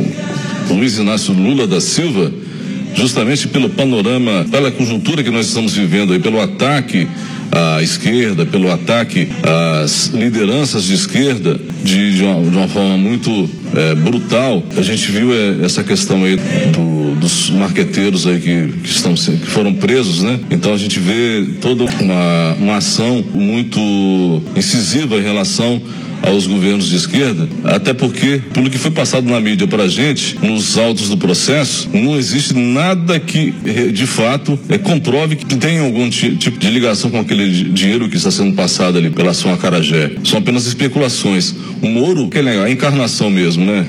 ao Luiz Inácio Lula da Silva, justamente pelo panorama, pela conjuntura que nós estamos vivendo aí, pelo ataque à esquerda, pelo ataque às lideranças de esquerda, de, de, uma, de uma forma muito é, brutal. A gente viu é, essa questão aí do, dos marqueteiros aí que, que, estão, que foram presos, né? Então a gente vê toda uma, uma ação muito incisiva em relação aos governos de esquerda, até porque, pelo que foi passado na mídia pra gente, nos autos do processo, não existe nada que, de fato, é, comprove que tem algum tipo de ligação com aquele dinheiro que está sendo passado ali pela Ação Acarajé. São apenas especulações. O Moro, que é legal, a encarnação mesmo, né?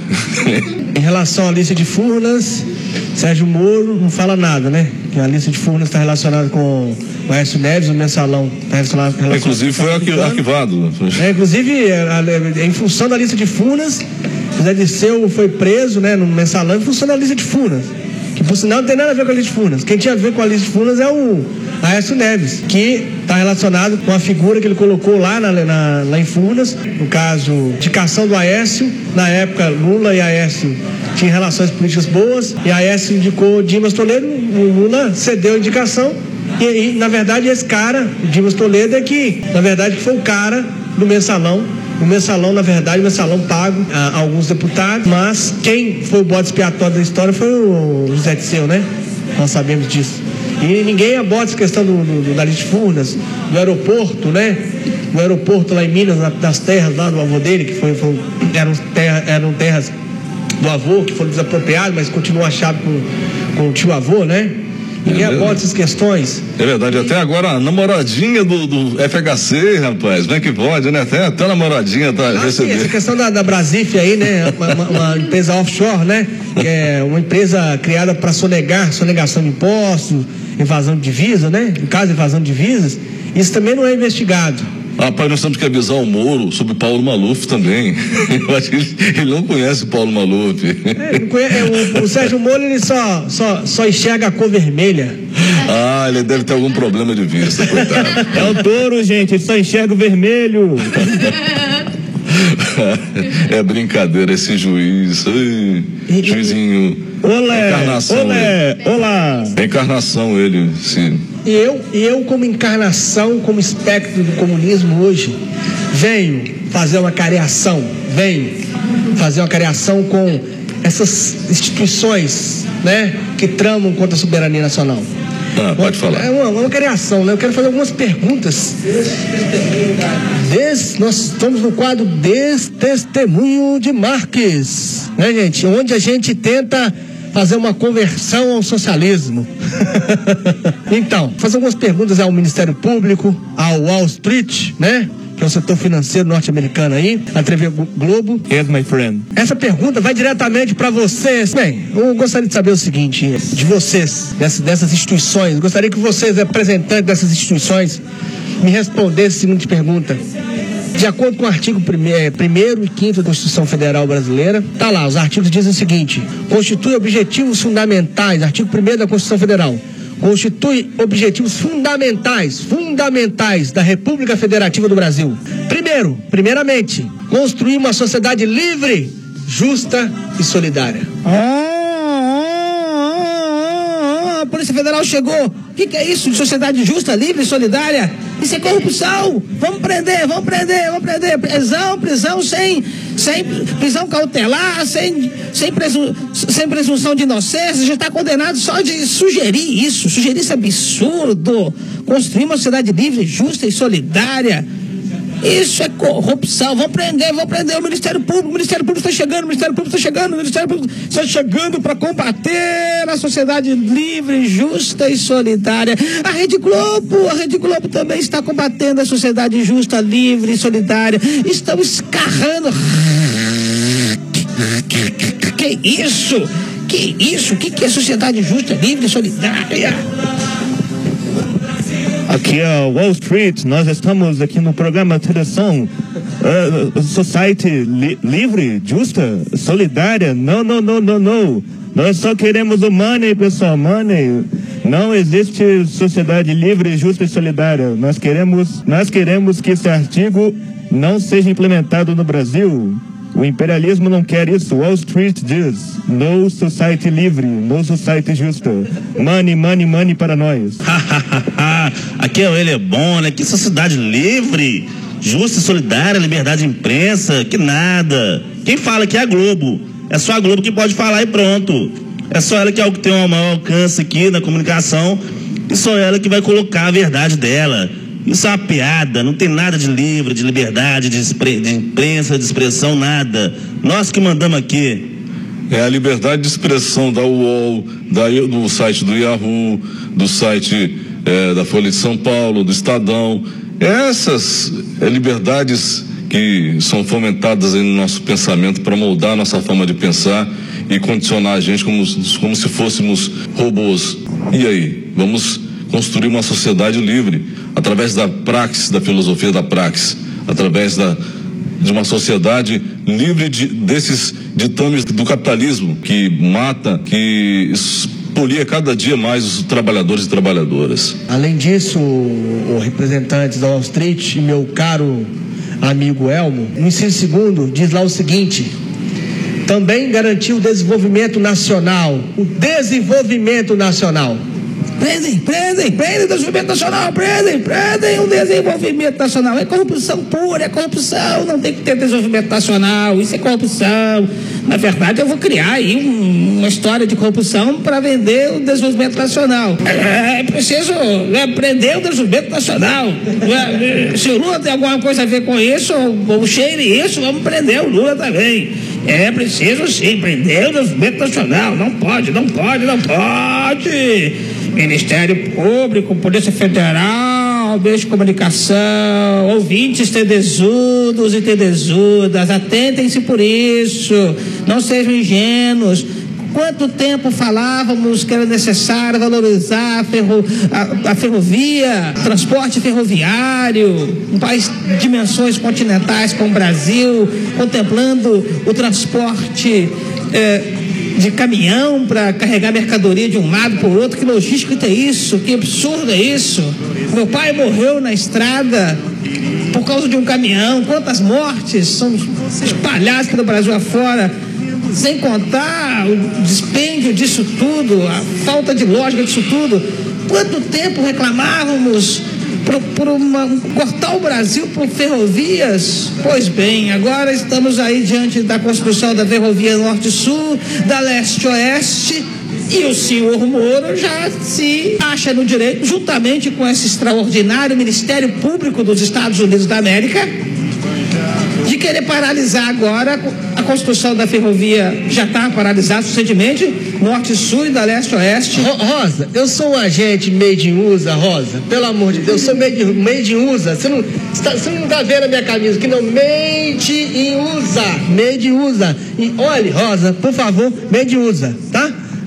Em relação à lista de Furnas, Sérgio Moro não fala nada, né? Que a lista de Furnas está relacionada com o Aécio Neves, o mensalão. Tá relacionado, relacionado inclusive foi arquivado. É, inclusive, em função da lista de Furnas, José Dirceu foi preso, né, no mensalão, em função da lista de Furnas. Que por sinal não tem nada a ver com a lista de Furnas. Quem tinha a ver com a lista de Furnas é o Aécio Neves, que está relacionado com a figura que ele colocou lá, na, na, lá em Furnas. No caso, indicação do Aécio. Na época, Lula e Aécio tinham relações políticas boas, e Aécio indicou Dimas Toledo, o Lula cedeu a indicação, e, e na verdade esse cara, o Dimas Toledo, é que, na verdade, foi o cara do mensalão. O mensalão, na verdade, o mensalão pago a alguns deputados, mas quem foi o bode expiatório da história foi o José Dirceu, né? Nós sabemos disso. E ninguém aborda essa questão do, do, da lista de Furnas, do aeroporto, né? Do aeroporto lá em Minas, na, das terras lá do avô dele, que foi, foi, eram, terra, eram terras do avô, que foram desapropriadas, mas continuam achadas com, com o tio avô, né? Ninguém é aborda essas questões. É verdade, até agora a namoradinha do, do F H C, rapaz, como é que pode, né? Até, até a namoradinha tá ah, recebendo. Sim, essa questão da, da Brasif aí, né? Uma, uma, uma empresa offshore, né? Que é uma empresa criada para sonegar, sonegação de impostos, evasão de divisas, né? No caso, evasão de divisas. Isso também não é investigado. Rapaz, nós temos que avisar o Moro sobre o Paulo Maluf também. Eu acho que ele, ele não conhece o Paulo Maluf. É, ele conhece, o, o Sérgio Moro, ele só, só, só enxerga a cor vermelha. Ah, ele deve ter algum problema de vista, coitado. É o touro, gente, ele só enxerga o vermelho. É brincadeira esse juiz. Ai, e, juizinho. Olé, encarnação olé, ele. olá. É encarnação ele, sim. E eu, eu, como encarnação, como espectro do comunismo hoje, venho fazer uma careação, venho fazer uma careação com essas instituições, né, que tramam contra a soberania nacional. Ah, pode falar. É uma, uma careação, né? Eu quero fazer algumas perguntas. Des, nós estamos no quadro Destestemunho de Marques, né, gente? Onde a gente tenta fazer uma conversão ao socialismo. Então, fazer algumas perguntas ao Ministério Público, ao Wall Street, né? Que é o setor financeiro norte-americano aí, a T V Globo. Yes, my friend. Essa pergunta vai diretamente para vocês. Bem, eu gostaria de saber o seguinte, de vocês, dessas, dessas instituições, gostaria que vocês, representantes dessas instituições, me respondessem a seguinte pergunta. De acordo com o artigo primeiro e quinto da Constituição Federal Brasileira, tá lá, os artigos dizem o seguinte: constitui objetivos fundamentais, artigo primeiro da Constituição Federal, constitui objetivos fundamentais, fundamentais da República Federativa do Brasil. Primeiro, primeiramente, construir uma sociedade livre, justa e solidária. Ah, a Polícia Federal chegou. O que, que é isso de sociedade justa, livre e solidária? Isso é corrupção. Vamos prender, vamos prender, vamos prender. Prisão, prisão sem, sem prisão cautelar, sem, sem, presu, sem presunção de inocência. Já está condenado só de sugerir isso, sugerir esse absurdo. Construir uma sociedade livre, justa e solidária. Isso é corrupção. Vão prender, vão prender o Ministério Público. O Ministério Público está chegando, o Ministério Público está chegando, o Ministério Público está chegando para combater a sociedade livre, justa e solidária. A Rede Globo, a Rede Globo também está combatendo a sociedade justa, livre e solidária. Estão escarrando. Que isso? Que isso? O que, que é sociedade justa, livre e solidária? Aqui é Wall Street, nós estamos aqui no programa Teleção uh, Society li livre, justa, solidária. Não, não, não, não, não. Nós só queremos o money, pessoal, money. Não existe sociedade livre, justa e solidária. Nós queremos, nós queremos que esse artigo não seja implementado no Brasil. O imperialismo não quer isso. Wall Street diz: no society livre, no society justa. Money, money, money para nós. Aqui ele é bom, né? Que sociedade livre, justa e solidária, liberdade de imprensa, que nada. Quem fala que é a Globo. É só a Globo que pode falar e pronto. É só ela que é o que tem um maior alcance aqui na comunicação. E só ela que vai colocar a verdade dela. Isso é uma piada, não tem nada de livre, de liberdade, de, de imprensa, de expressão, nada. Nós que mandamos aqui. É a liberdade de expressão da U O L, da, do site do Yahoo, do site é, da Folha de São Paulo, do Estadão. Essas é, liberdades que são fomentadas aí no nosso pensamento para moldar a nossa forma de pensar e condicionar a gente como, como se fôssemos robôs. E aí? Vamos construir uma sociedade livre, através da praxis, da filosofia da praxis, através da, de uma sociedade livre de, desses ditames do capitalismo que mata, que expolia cada dia mais os trabalhadores e trabalhadoras. Além disso, o representante da Wall Street e meu caro amigo Elmo, no inciso segundo diz lá o seguinte: também garantir o desenvolvimento nacional, o desenvolvimento nacional. Prendem, prendem, prendem o desenvolvimento nacional, prendem, prendem o desenvolvimento nacional. É corrupção pura, é corrupção, não tem que ter desenvolvimento nacional, isso é corrupção. Na verdade, eu vou criar aí um, uma história de corrupção para vender o desenvolvimento nacional. É, é preciso é, prender o desenvolvimento nacional. É, se o Lula tem alguma coisa a ver com isso, ou, ou cheire isso, vamos prender o Lula também. É preciso sim prender o desenvolvimento nacional. Não pode, não pode, não pode. Ministério Público, Polícia Federal, meios de comunicação, ouvintes tedezudos e tedezudas, atentem-se por isso, não sejam ingênuos. Quanto tempo falávamos que era necessário valorizar a, ferro, a, a ferrovia, transporte ferroviário, um país de dimensões continentais como o Brasil, contemplando o transporte eh, de caminhão para carregar mercadoria de um lado para o outro. Que logística é isso? Que absurdo é isso? Meu pai morreu na estrada por causa de um caminhão. Quantas mortes são espalhadas pelo Brasil afora, sem contar o dispêndio disso tudo, a falta de lógica disso tudo. Quanto tempo reclamávamos por, por uma, cortar o Brasil por ferrovias? Pois bem, agora estamos aí diante da construção da ferrovia Norte-Sul, da Leste-Oeste, e o senhor Moro já se acha no direito, juntamente com esse extraordinário Ministério Público dos Estados Unidos da América, de querer paralisar agora a construção da ferrovia, que já estava paralisada recentemente, norte-sul e da leste-oeste. Rosa, eu sou um agente made in U S A, Rosa, pelo amor de Deus, eu sou made, made in U S A, você não, você, tá, você não tá vendo a minha camisa aqui, não, made in U S A, made in U S A, e olhe, Rosa, por favor, made in U S A, tá?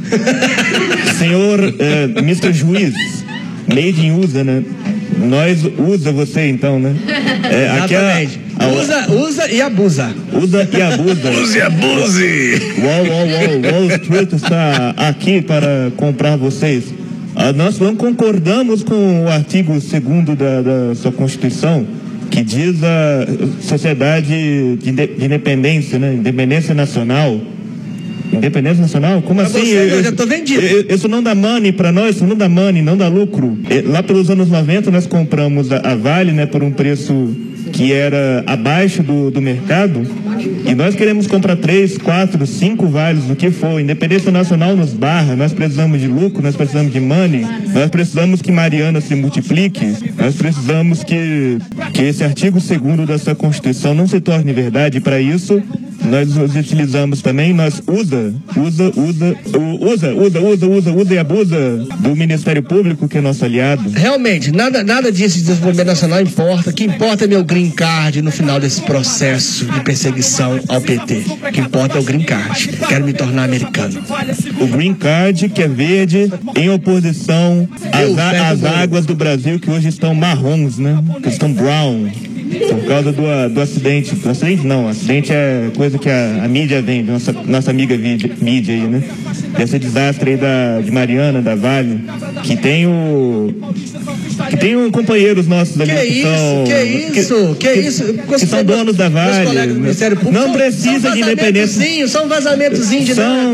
Senhor uh, mister Juiz, made in U S A, né? Nós usa você então, né? É, aqui Exatamente. A, a, usa, usa e abusa. Usa e abusa. Use e abuse. Wall, Wall, Wall, Wall Street está aqui para comprar vocês. Ah, nós não concordamos com o artigo segundo da, da sua Constituição, que diz a sociedade de, de independência, né? Independência nacional. Independência nacional? Como pra assim? Você, eu, eu já tô vendido. Isso não dá money para nós, isso não dá money, não dá lucro. Lá pelos anos noventa nós compramos a, a Vale, né, por um preço que era abaixo do, do mercado, e nós queremos comprar três, quatro, cinco vales, o que for. Independência nacional nos barra, nós precisamos de lucro, nós precisamos de money, nós precisamos que Mariana se multiplique, nós precisamos que, que esse artigo segundo dessa Constituição não se torne verdade. Para isso nós os utilizamos também, nós usa, usa, usa, usa, usa, usa, usa, usa e abusa do Ministério Público, que é nosso aliado. Realmente, nada, nada disso de desenvolvimento nacional importa. O que importa é meu green card no final desse processo de perseguição ao P T. O que importa é o green card. Quero me tornar americano. O green card, que é verde, em oposição às, a, às águas do Brasil, que hoje estão marrons, né? Que estão brown. Por causa do, do acidente. Do acidente não, acidente é coisa que a, a mídia vende, nossa, nossa amiga mídia, mídia aí, né? Desse desastre aí da, de Mariana, da Vale, que tem o. Que tem um companheiros nossos ali que, que isso, são. Que isso, que, que isso, que, que são donos da Vale. Do Ministério Público, não são, precisa são de independência. São vazamentozinhos de são,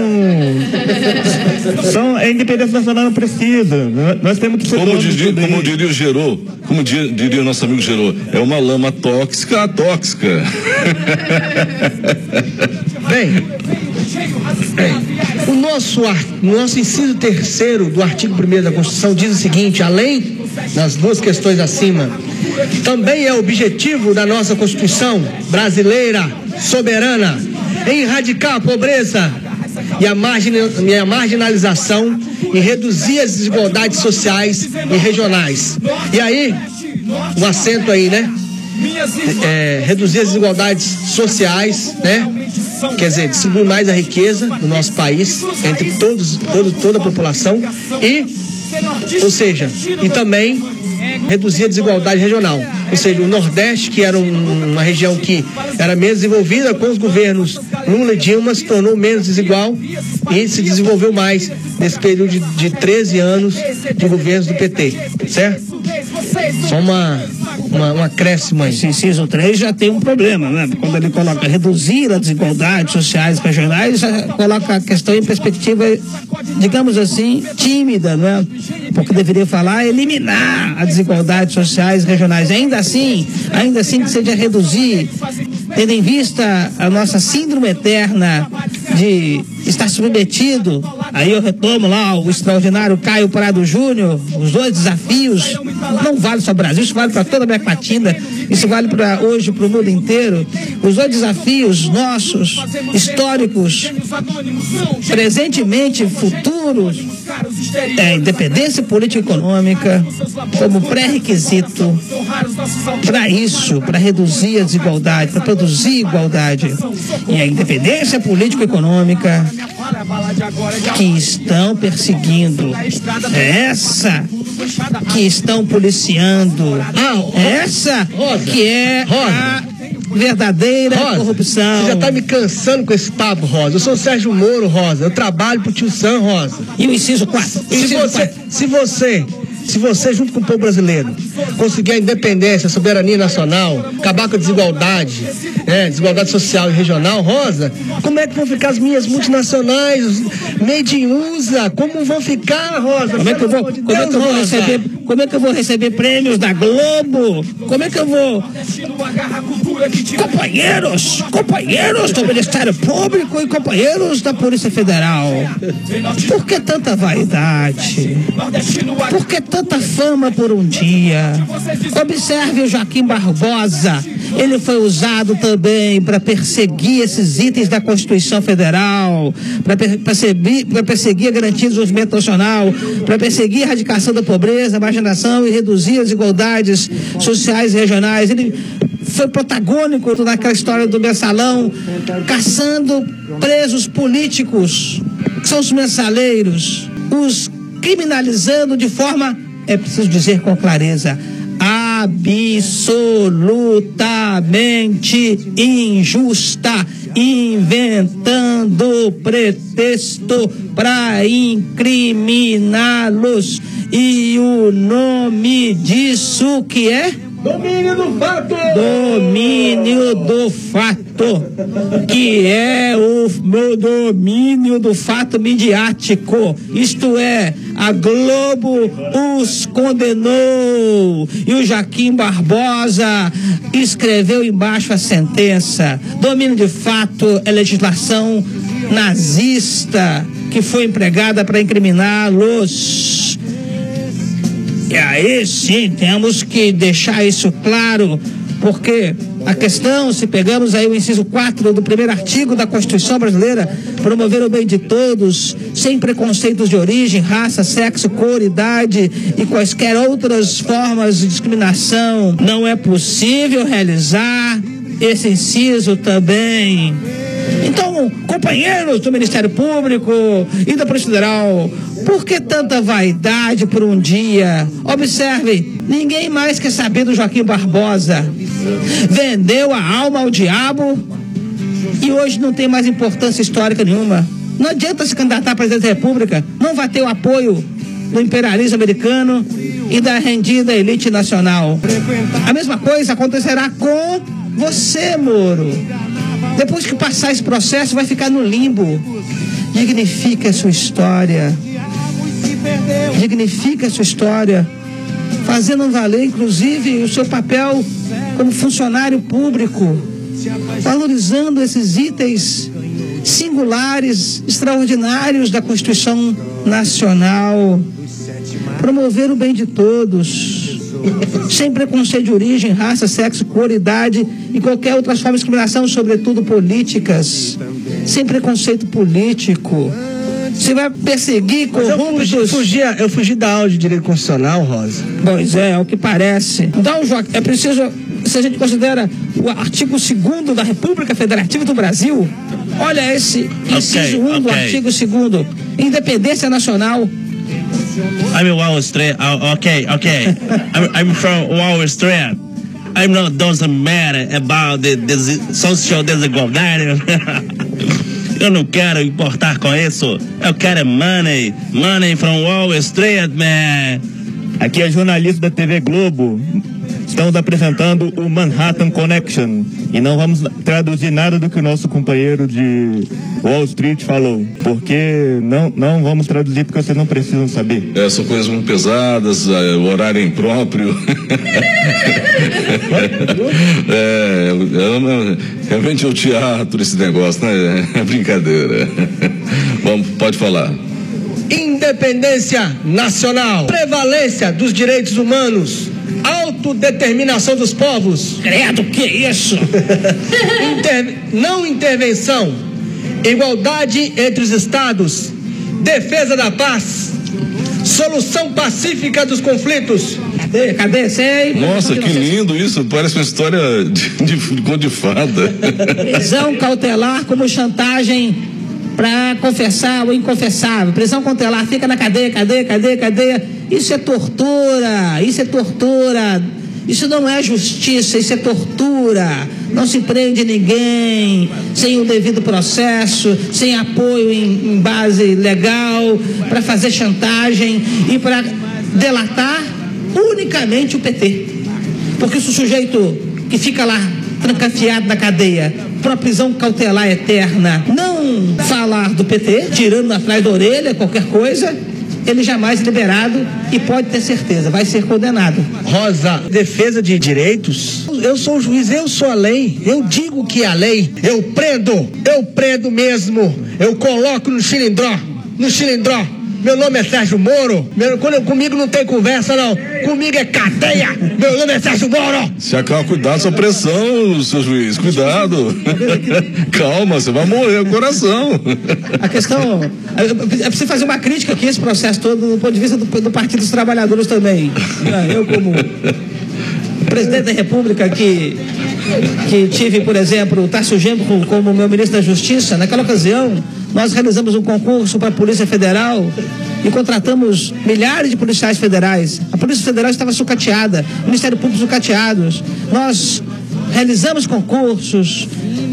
são A independência nacional não precisa. Nós temos que ser como donos diria, de como diria o Gerô, como diria, diria o nosso amigo Gerô, é uma lama tóxica, tóxica. Bem, bem, o nosso, nosso inciso terceiro do artigo primeiro da Constituição diz o seguinte: além das duas questões acima, também é objetivo da nossa Constituição brasileira soberana erradicar a pobreza e a, margin, e a marginalização e reduzir as desigualdades sociais e regionais. E aí, um acento aí, né? É, reduzir as desigualdades sociais, né? Quer dizer, distribuir mais a riqueza do nosso país entre todos, todo, toda a população e, ou seja, e também reduzir a desigualdade regional. Ou seja, o Nordeste, que era um, uma região que era menos desenvolvida com os governos Lula e Dilma, se tornou menos desigual e se desenvolveu mais nesse período de, de treze anos de governos do P T, certo? Só uma, uma, um acréscimo aí. Esse inciso três já tem um problema, né? Quando ele coloca reduzir as desigualdades sociais e regionais, já coloca a questão em perspectiva, digamos assim, tímida, não é? Porque deveria falar eliminar as desigualdades sociais e regionais. Ainda assim, ainda assim que seja reduzir, tendo em vista a nossa síndrome eterna de estar submetido, aí eu retomo lá o extraordinário Caio Prado Júnior, os dois desafios, não vale só Brasil, isso vale para toda a América Latina, isso vale para hoje, para o mundo inteiro. Os dois desafios nossos, históricos, presentemente futuros, é independência política e econômica como pré-requisito para isso, para reduzir a desigualdade, para produzir igualdade. E a independência política e econômica que estão perseguindo, essa que estão policiando, essa que é a verdadeira Rosa, corrupção. Você já tá me cansando com esse papo, Rosa. Eu sou o Sérgio Moro, Rosa. Eu trabalho pro tio Sam, Rosa. E o inciso quatro? Se você, se você, se você, junto com o povo brasileiro, conseguir a independência, a soberania nacional, acabar com a desigualdade, é, desigualdade social e regional, Rosa, como é que vão ficar as minhas multinacionais, made in U S A? Como vão ficar, Rosa? Como é que eu vou, como é que eu vou receber, Como é que eu vou receber prêmios da Globo? Como é que eu vou... Companheiros, companheiros do Ministério Público e companheiros da Polícia Federal, por que tanta vaidade? Por que tanta fama por um dia? Observe o Joaquim Barbosa. Ele foi usado também para perseguir esses itens da Constituição Federal, para perseguir, para perseguir a garantia do desenvolvimento nacional, para perseguir a erradicação da pobreza, a marginação e reduzir as desigualdades sociais e regionais. Ele foi protagônico naquela história do mensalão, caçando presos políticos, que são os mensaleiros, os criminalizando de forma, é preciso dizer com clareza, absolutamente injusta, inventando pretexto para incriminá-los. E o nome disso que é? Domínio do fato! Domínio do fato, que é o meu domínio do fato midiático, isto é, a Globo os condenou e o Joaquim Barbosa escreveu embaixo a sentença. Domínio de fato é legislação nazista que foi empregada para incriminá-los. E aí sim, temos que deixar isso claro, porque a questão, se pegamos aí o inciso quatro do primeiro artigo da Constituição Brasileira, promover o bem de todos, sem preconceitos de origem, raça, sexo, cor, idade e quaisquer outras formas de discriminação, não é possível realizar esse inciso também. Então, companheiros do Ministério Público e da Polícia Federal, por que tanta vaidade por um dia? Observe, ninguém mais quer saber do Joaquim Barbosa. Vendeu a alma ao diabo e hoje não tem mais importância histórica nenhuma. Não adianta se candidatar a presidente da República, não vai ter o apoio do imperialismo americano e da rendida elite nacional. A mesma coisa acontecerá com você, Moro. Depois que passar esse processo, vai ficar no limbo. Dignifique a sua história. Dignifique a sua história, fazendo valer, inclusive, o seu papel como funcionário público, valorizando esses itens singulares, extraordinários da Constituição Nacional. Promover o bem de todos, sem preconceito de origem, raça, sexo, cor, idade e qualquer outra forma de discriminação, sobretudo políticas, sem preconceito político. Você vai perseguir corruptos. Eu fugi, eu fugi da aula de direito constitucional, Rosa. Pois é, é o que parece. Então, Joaquim, é preciso, se a gente considera o artigo segundo da República Federativa do Brasil, olha esse inciso um okay, do okay. artigo segundo, independência nacional. I'm in Wall Street. Uh, okay, okay. I'm, I'm from Wall Street. I'm not doesn't matter about the, the social desigualdade. Eu não quero importar com isso. Eu quero money. Money from Wall Street, man. Aqui é jornalista da T V Globo. Estamos apresentando o Manhattan Connection e não vamos traduzir nada do que o nosso companheiro de Wall Street falou, porque não, não vamos traduzir porque vocês não precisam saber. É, são coisas muito pesadas, é, o horário é impróprio. é, é, realmente é o teatro esse negócio, né? É brincadeira. Vamos, pode falar. Independência nacional, prevalência dos direitos humanos, autodeterminação dos povos. Credo, que isso? Inter... Não intervenção, igualdade entre os estados, defesa da paz, solução pacífica dos conflitos. Cadê? Cadê? Sei. Nossa, que lindo isso, parece uma história de, de, de, de fada. Prisão cautelar como chantagem para confessar o inconfessável. Prisão cautelar, fica na cadeia, cadeia, cadeia, cadeia. Isso é tortura, isso é tortura. Isso não é justiça, isso é tortura. Não se prende ninguém sem o devido processo, sem apoio em, em base legal, para fazer chantagem e para delatar unicamente o P T. Porque se o sujeito que fica lá trancafiado na cadeia, para prisão cautelar eterna, não falar do P T, tirando atrás da orelha qualquer coisa, ele jamais é liberado e pode ter certeza, vai ser condenado. Rosa, defesa de direitos, eu sou o juiz, eu sou a lei, eu digo que é a lei, eu prendo, eu prendo mesmo, eu coloco no xilindró, no xilindró. Meu nome é Sérgio Moro. Meu, quando eu, comigo não tem conversa, não. Comigo é cadeia. Meu nome é Sérgio Moro. Se acalma, cuidado sua pressão, seu juiz. Cuidado. Calma, você vai morrer o coração. A questão... É preciso fazer uma crítica aqui, esse processo todo, do ponto de vista do, do Partido dos Trabalhadores também. Eu, como presidente da República, que, que tive, por exemplo, o Tarcísio Genro como meu ministro da Justiça, naquela ocasião... Nós realizamos um concurso para a Polícia Federal e contratamos milhares de policiais federais. A Polícia Federal estava sucateada, o Ministério Público sucateados. Nós realizamos concursos,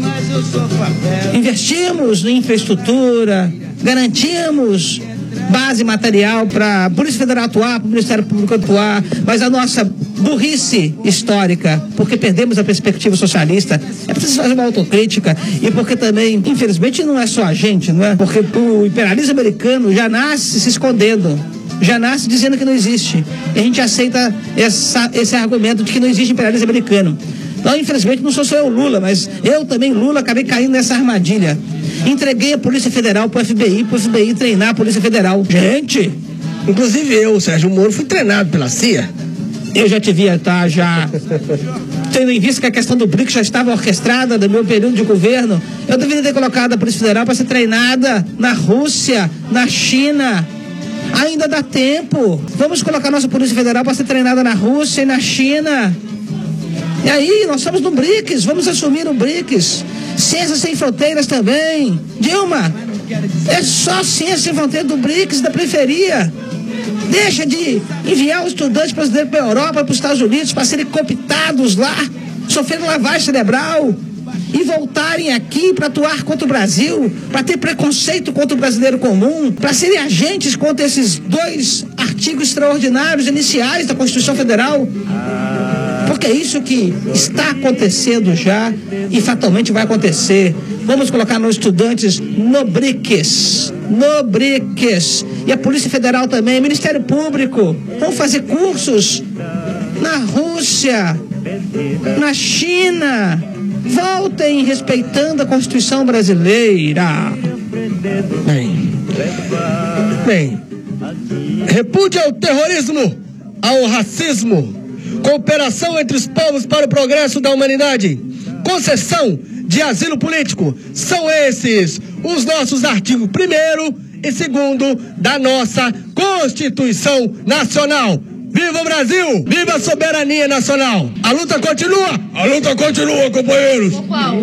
investimos em infraestrutura, garantimos base material para a Polícia Federal atuar, para o Ministério Público atuar, mas a nossa burrice histórica, porque perdemos a perspectiva socialista, é preciso fazer uma autocrítica, e porque também, infelizmente, não é só a gente, não é? Porque o imperialismo americano já nasce se escondendo, já nasce dizendo que não existe, e a gente aceita essa, esse argumento de que não existe imperialismo americano. Então, infelizmente, não sou só eu Lula, mas eu também, Lula, acabei caindo nessa armadilha. Entreguei a Polícia Federal para o F B I, para o F B I treinar a Polícia Federal. Gente, inclusive eu, Sérgio Moro, fui treinado pela C I A. Eu já devia estar, já... Tendo em vista que a questão do BRICS já estava orquestrada do meu período de governo, eu deveria ter colocado a Polícia Federal para ser treinada na Rússia, na China. Ainda dá tempo. Vamos colocar nossa Polícia Federal para ser treinada na Rússia e na China. E aí, nós estamos no BRICS, vamos assumir o BRICS. Ciências Sem Fronteiras também. Dilma, é só Ciência Sem Fronteiras do BRICS, da periferia. Deixa de enviar os estudantes brasileiros para a Europa, para os Estados Unidos, para serem cooptados lá, sofrendo lavagem cerebral, e voltarem aqui para atuar contra o Brasil, para ter preconceito contra o brasileiro comum, para serem agentes contra esses dois artigos extraordinários iniciais da Constituição Federal. Porque é isso que está acontecendo já e fatalmente vai acontecer. Vamos colocar nossos estudantes no BRICS, no BRICS. E a Polícia Federal também, Ministério Público. Vamos fazer cursos na Rússia, na China. Voltem respeitando a Constituição brasileira. Bem, bem, repúdio ao terrorismo, ao racismo, cooperação entre os povos para o progresso da humanidade, concessão de asilo político. São esses os nossos artigos primeiro e segundo da nossa Constituição Nacional. Viva o Brasil! Viva a soberania nacional! A luta continua! A luta continua, companheiros!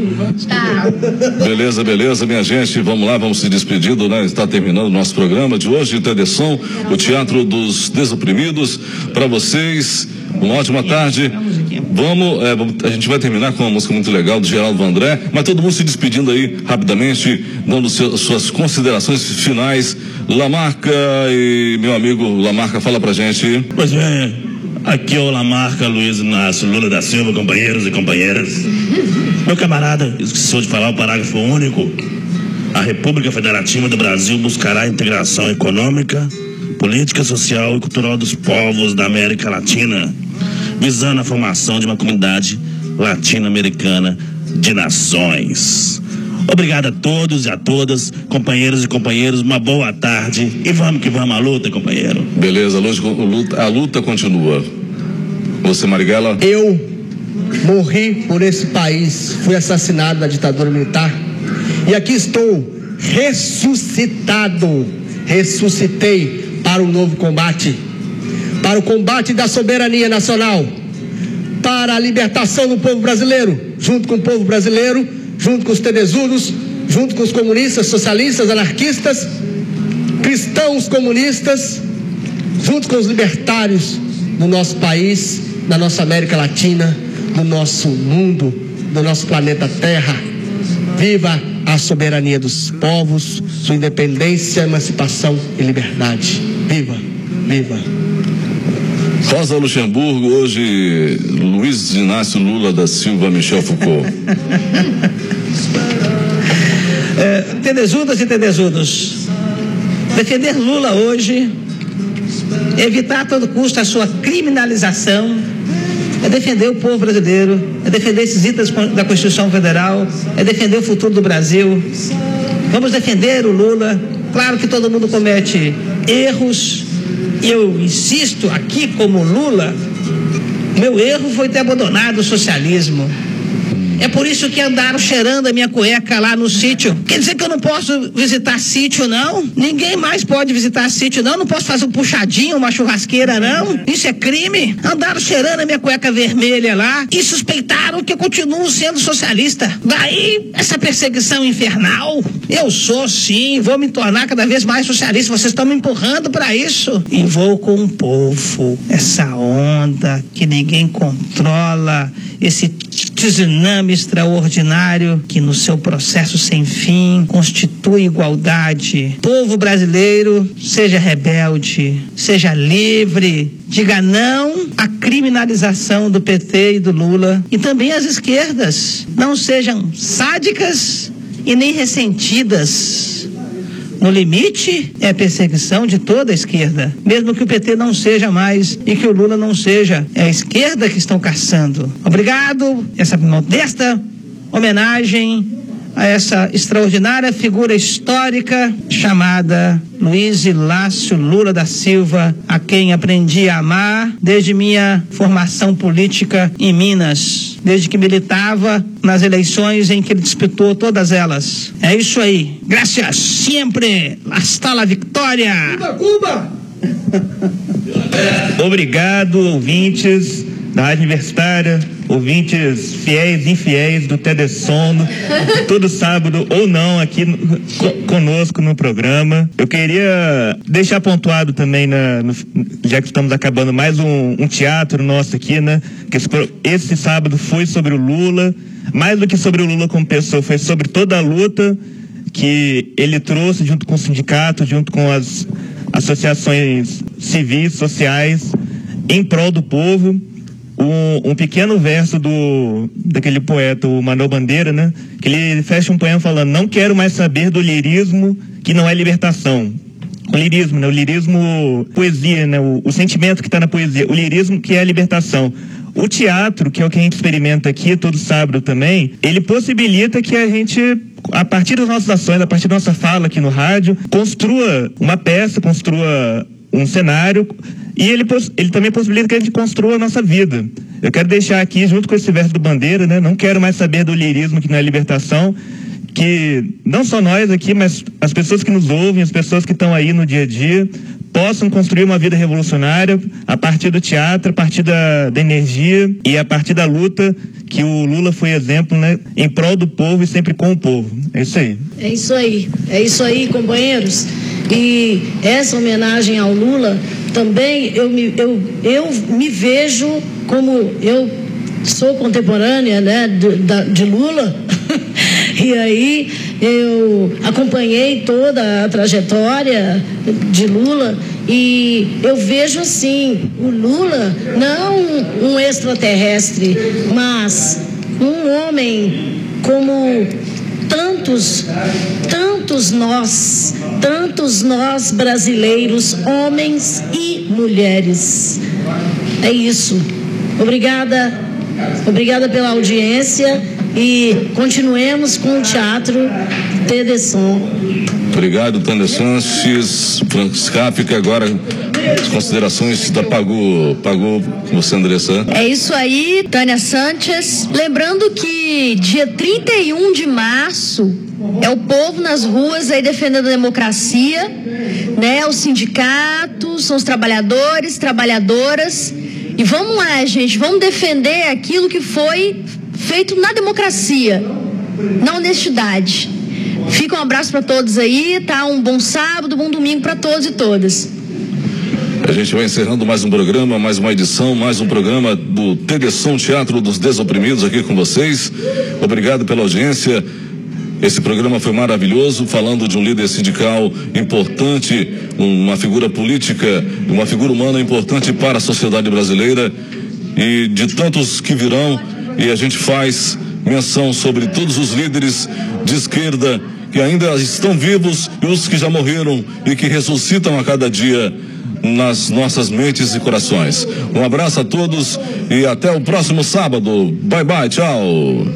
Tá. Beleza, beleza, minha gente, vamos lá, vamos se despedindo, né? Está terminando o nosso programa de hoje, Tedesom, o Teatro dos Desoprimidos, para vocês, uma ótima tarde. Vamos, é, a gente vai terminar com uma música muito legal do Geraldo Vandré, mas todo mundo se despedindo aí rapidamente, dando seu, suas considerações finais. Lamarca e meu amigo Lamarca, fala pra gente. Pois bem, aqui é o Lamarca, Luiz Inácio Lula da Silva, companheiros e companheiras. Meu camarada, esqueceu de falar o parágrafo único. A República Federativa do Brasil buscará a integração econômica, política, social e cultural dos povos da América Latina, visando a formação de uma comunidade latino-americana de nações. Obrigado a todos e a todas, companheiros e companheiros, uma boa tarde e vamos que vamos à luta, companheiro. Beleza, a luta continua. Você, Marighella? Eu morri por esse país, fui assassinado na ditadura militar e aqui estou ressuscitado, ressuscitei para um novo combate, para o combate da soberania nacional, para a libertação do povo brasileiro, junto com o povo brasileiro, junto com os tedezudos, junto com os comunistas, socialistas, anarquistas, cristãos comunistas, junto com os libertários do nosso país, da nossa América Latina, do nosso mundo, do nosso planeta Terra. Viva a soberania dos povos, sua independência, emancipação e liberdade. Viva, viva. Rosa Luxemburgo, hoje Luiz Inácio Lula da Silva, Michel Foucault. É, tedezudas e tedezudos, defender Lula hoje evitar a todo custo a sua criminalização, é defender o povo brasileiro, é defender esses itens da Constituição Federal, é defender o futuro do Brasil. Vamos defender o Lula. Claro que todo mundo comete erros. Eu insisto aqui, como Lula, meu erro foi ter abandonado o socialismo. É por isso que andaram cheirando a minha cueca lá no sítio. Quer dizer que eu não posso visitar sítio, não? Ninguém mais pode visitar sítio, não? Não posso fazer um puxadinho, uma churrasqueira, não? Isso é crime? Andaram cheirando a minha cueca vermelha lá e suspeitaram que eu continuo sendo socialista. Daí, essa perseguição infernal. Eu sou, sim, vou me tornar cada vez mais socialista. Vocês estão me empurrando para isso. E vou com o povo. Essa onda que ninguém controla. Esse tsunami extraordinário que no seu processo sem fim constitui igualdade. Povo brasileiro, seja rebelde, seja livre, diga não à criminalização do P T e do Lula, e também as esquerdas. Não sejam sádicas e nem ressentidas. No limite, é perseguição de toda a esquerda. Mesmo que o P T não seja mais e que o Lula não seja. É a esquerda que estão caçando. Obrigado. Essa modesta homenagem a essa extraordinária figura histórica chamada Luiz Inácio Lula da Silva, a quem aprendi a amar desde minha formação política em Minas, desde que militava nas eleições em que ele disputou todas elas. É isso aí. Gracias sempre. Hasta la victoria. Cuba, Cuba! Obrigado, ouvintes da Rádio Universitária, ouvintes fiéis e infiéis do Tedesom, todo sábado ou não aqui no, conosco no programa. Eu queria deixar pontuado também, na, no, já que estamos acabando mais um, um teatro nosso aqui, né? Que esse, esse sábado foi sobre o Lula, mais do que sobre o Lula como pessoa, foi sobre toda a luta que ele trouxe junto com o sindicato, junto com as associações civis, sociais, em prol do povo. Um, um pequeno verso do daquele poeta, o Manuel Bandeira, né? Que ele fecha um poema falando: não quero mais saber do lirismo que não é libertação. O lirismo, né? O lirismo, poesia, né? O, o sentimento que está na poesia. O lirismo que é a libertação. O teatro, que é o que a gente experimenta aqui todo sábado também, ele possibilita que a gente, a partir das nossas ações, a partir da nossa fala aqui no rádio, construa uma peça, construa um cenário, e ele, ele também possibilita que a gente construa a nossa vida. Eu quero deixar aqui, junto com esse verso do Bandeira, né? Não quero mais saber do lirismo que não é libertação, que não só nós aqui, mas as pessoas que nos ouvem, as pessoas que estão aí no dia a dia, possam construir uma vida revolucionária a partir do teatro, a partir da, da energia e a partir da luta que o Lula foi exemplo, né? Em prol do povo e sempre com o povo. É isso aí. É isso aí. É isso aí, companheiros. E essa homenagem ao Lula também eu me, eu, eu me vejo como eu sou contemporânea, né, de, da, de Lula. E aí eu acompanhei toda a trajetória de Lula e eu vejo assim, o Lula não um extraterrestre, mas um homem como tantos, tantos nós, tantos nós brasileiros, homens e mulheres. É isso. Obrigada, obrigada pela audiência e continuemos com o Teatro Tedesom. Obrigado, Tânia Sanches, Francisca, fica agora as considerações da Pagou, Pagou você, Andressa. É isso aí, Tânia Sanches. Lembrando que dia trinta e um de março é o povo nas ruas aí defendendo a democracia, né? Os sindicatos, são os trabalhadores, trabalhadoras. E vamos lá, gente, vamos defender aquilo que foi feito na democracia, na honestidade. Fica um abraço para todos aí, tá? Um bom sábado, bom domingo para todos e todas. A gente vai encerrando mais um programa, mais uma edição, mais um programa do Tedesom Teatro dos Desoprimidos aqui com vocês. Obrigado pela audiência. Esse programa foi maravilhoso, falando de um líder sindical importante, uma figura política, uma figura humana importante para a sociedade brasileira e de tantos que virão. E a gente faz menção sobre todos os líderes de esquerda que ainda estão vivos e os que já morreram e que ressuscitam a cada dia nas nossas mentes e corações. Um abraço a todos e até o próximo sábado. Bye bye, tchau.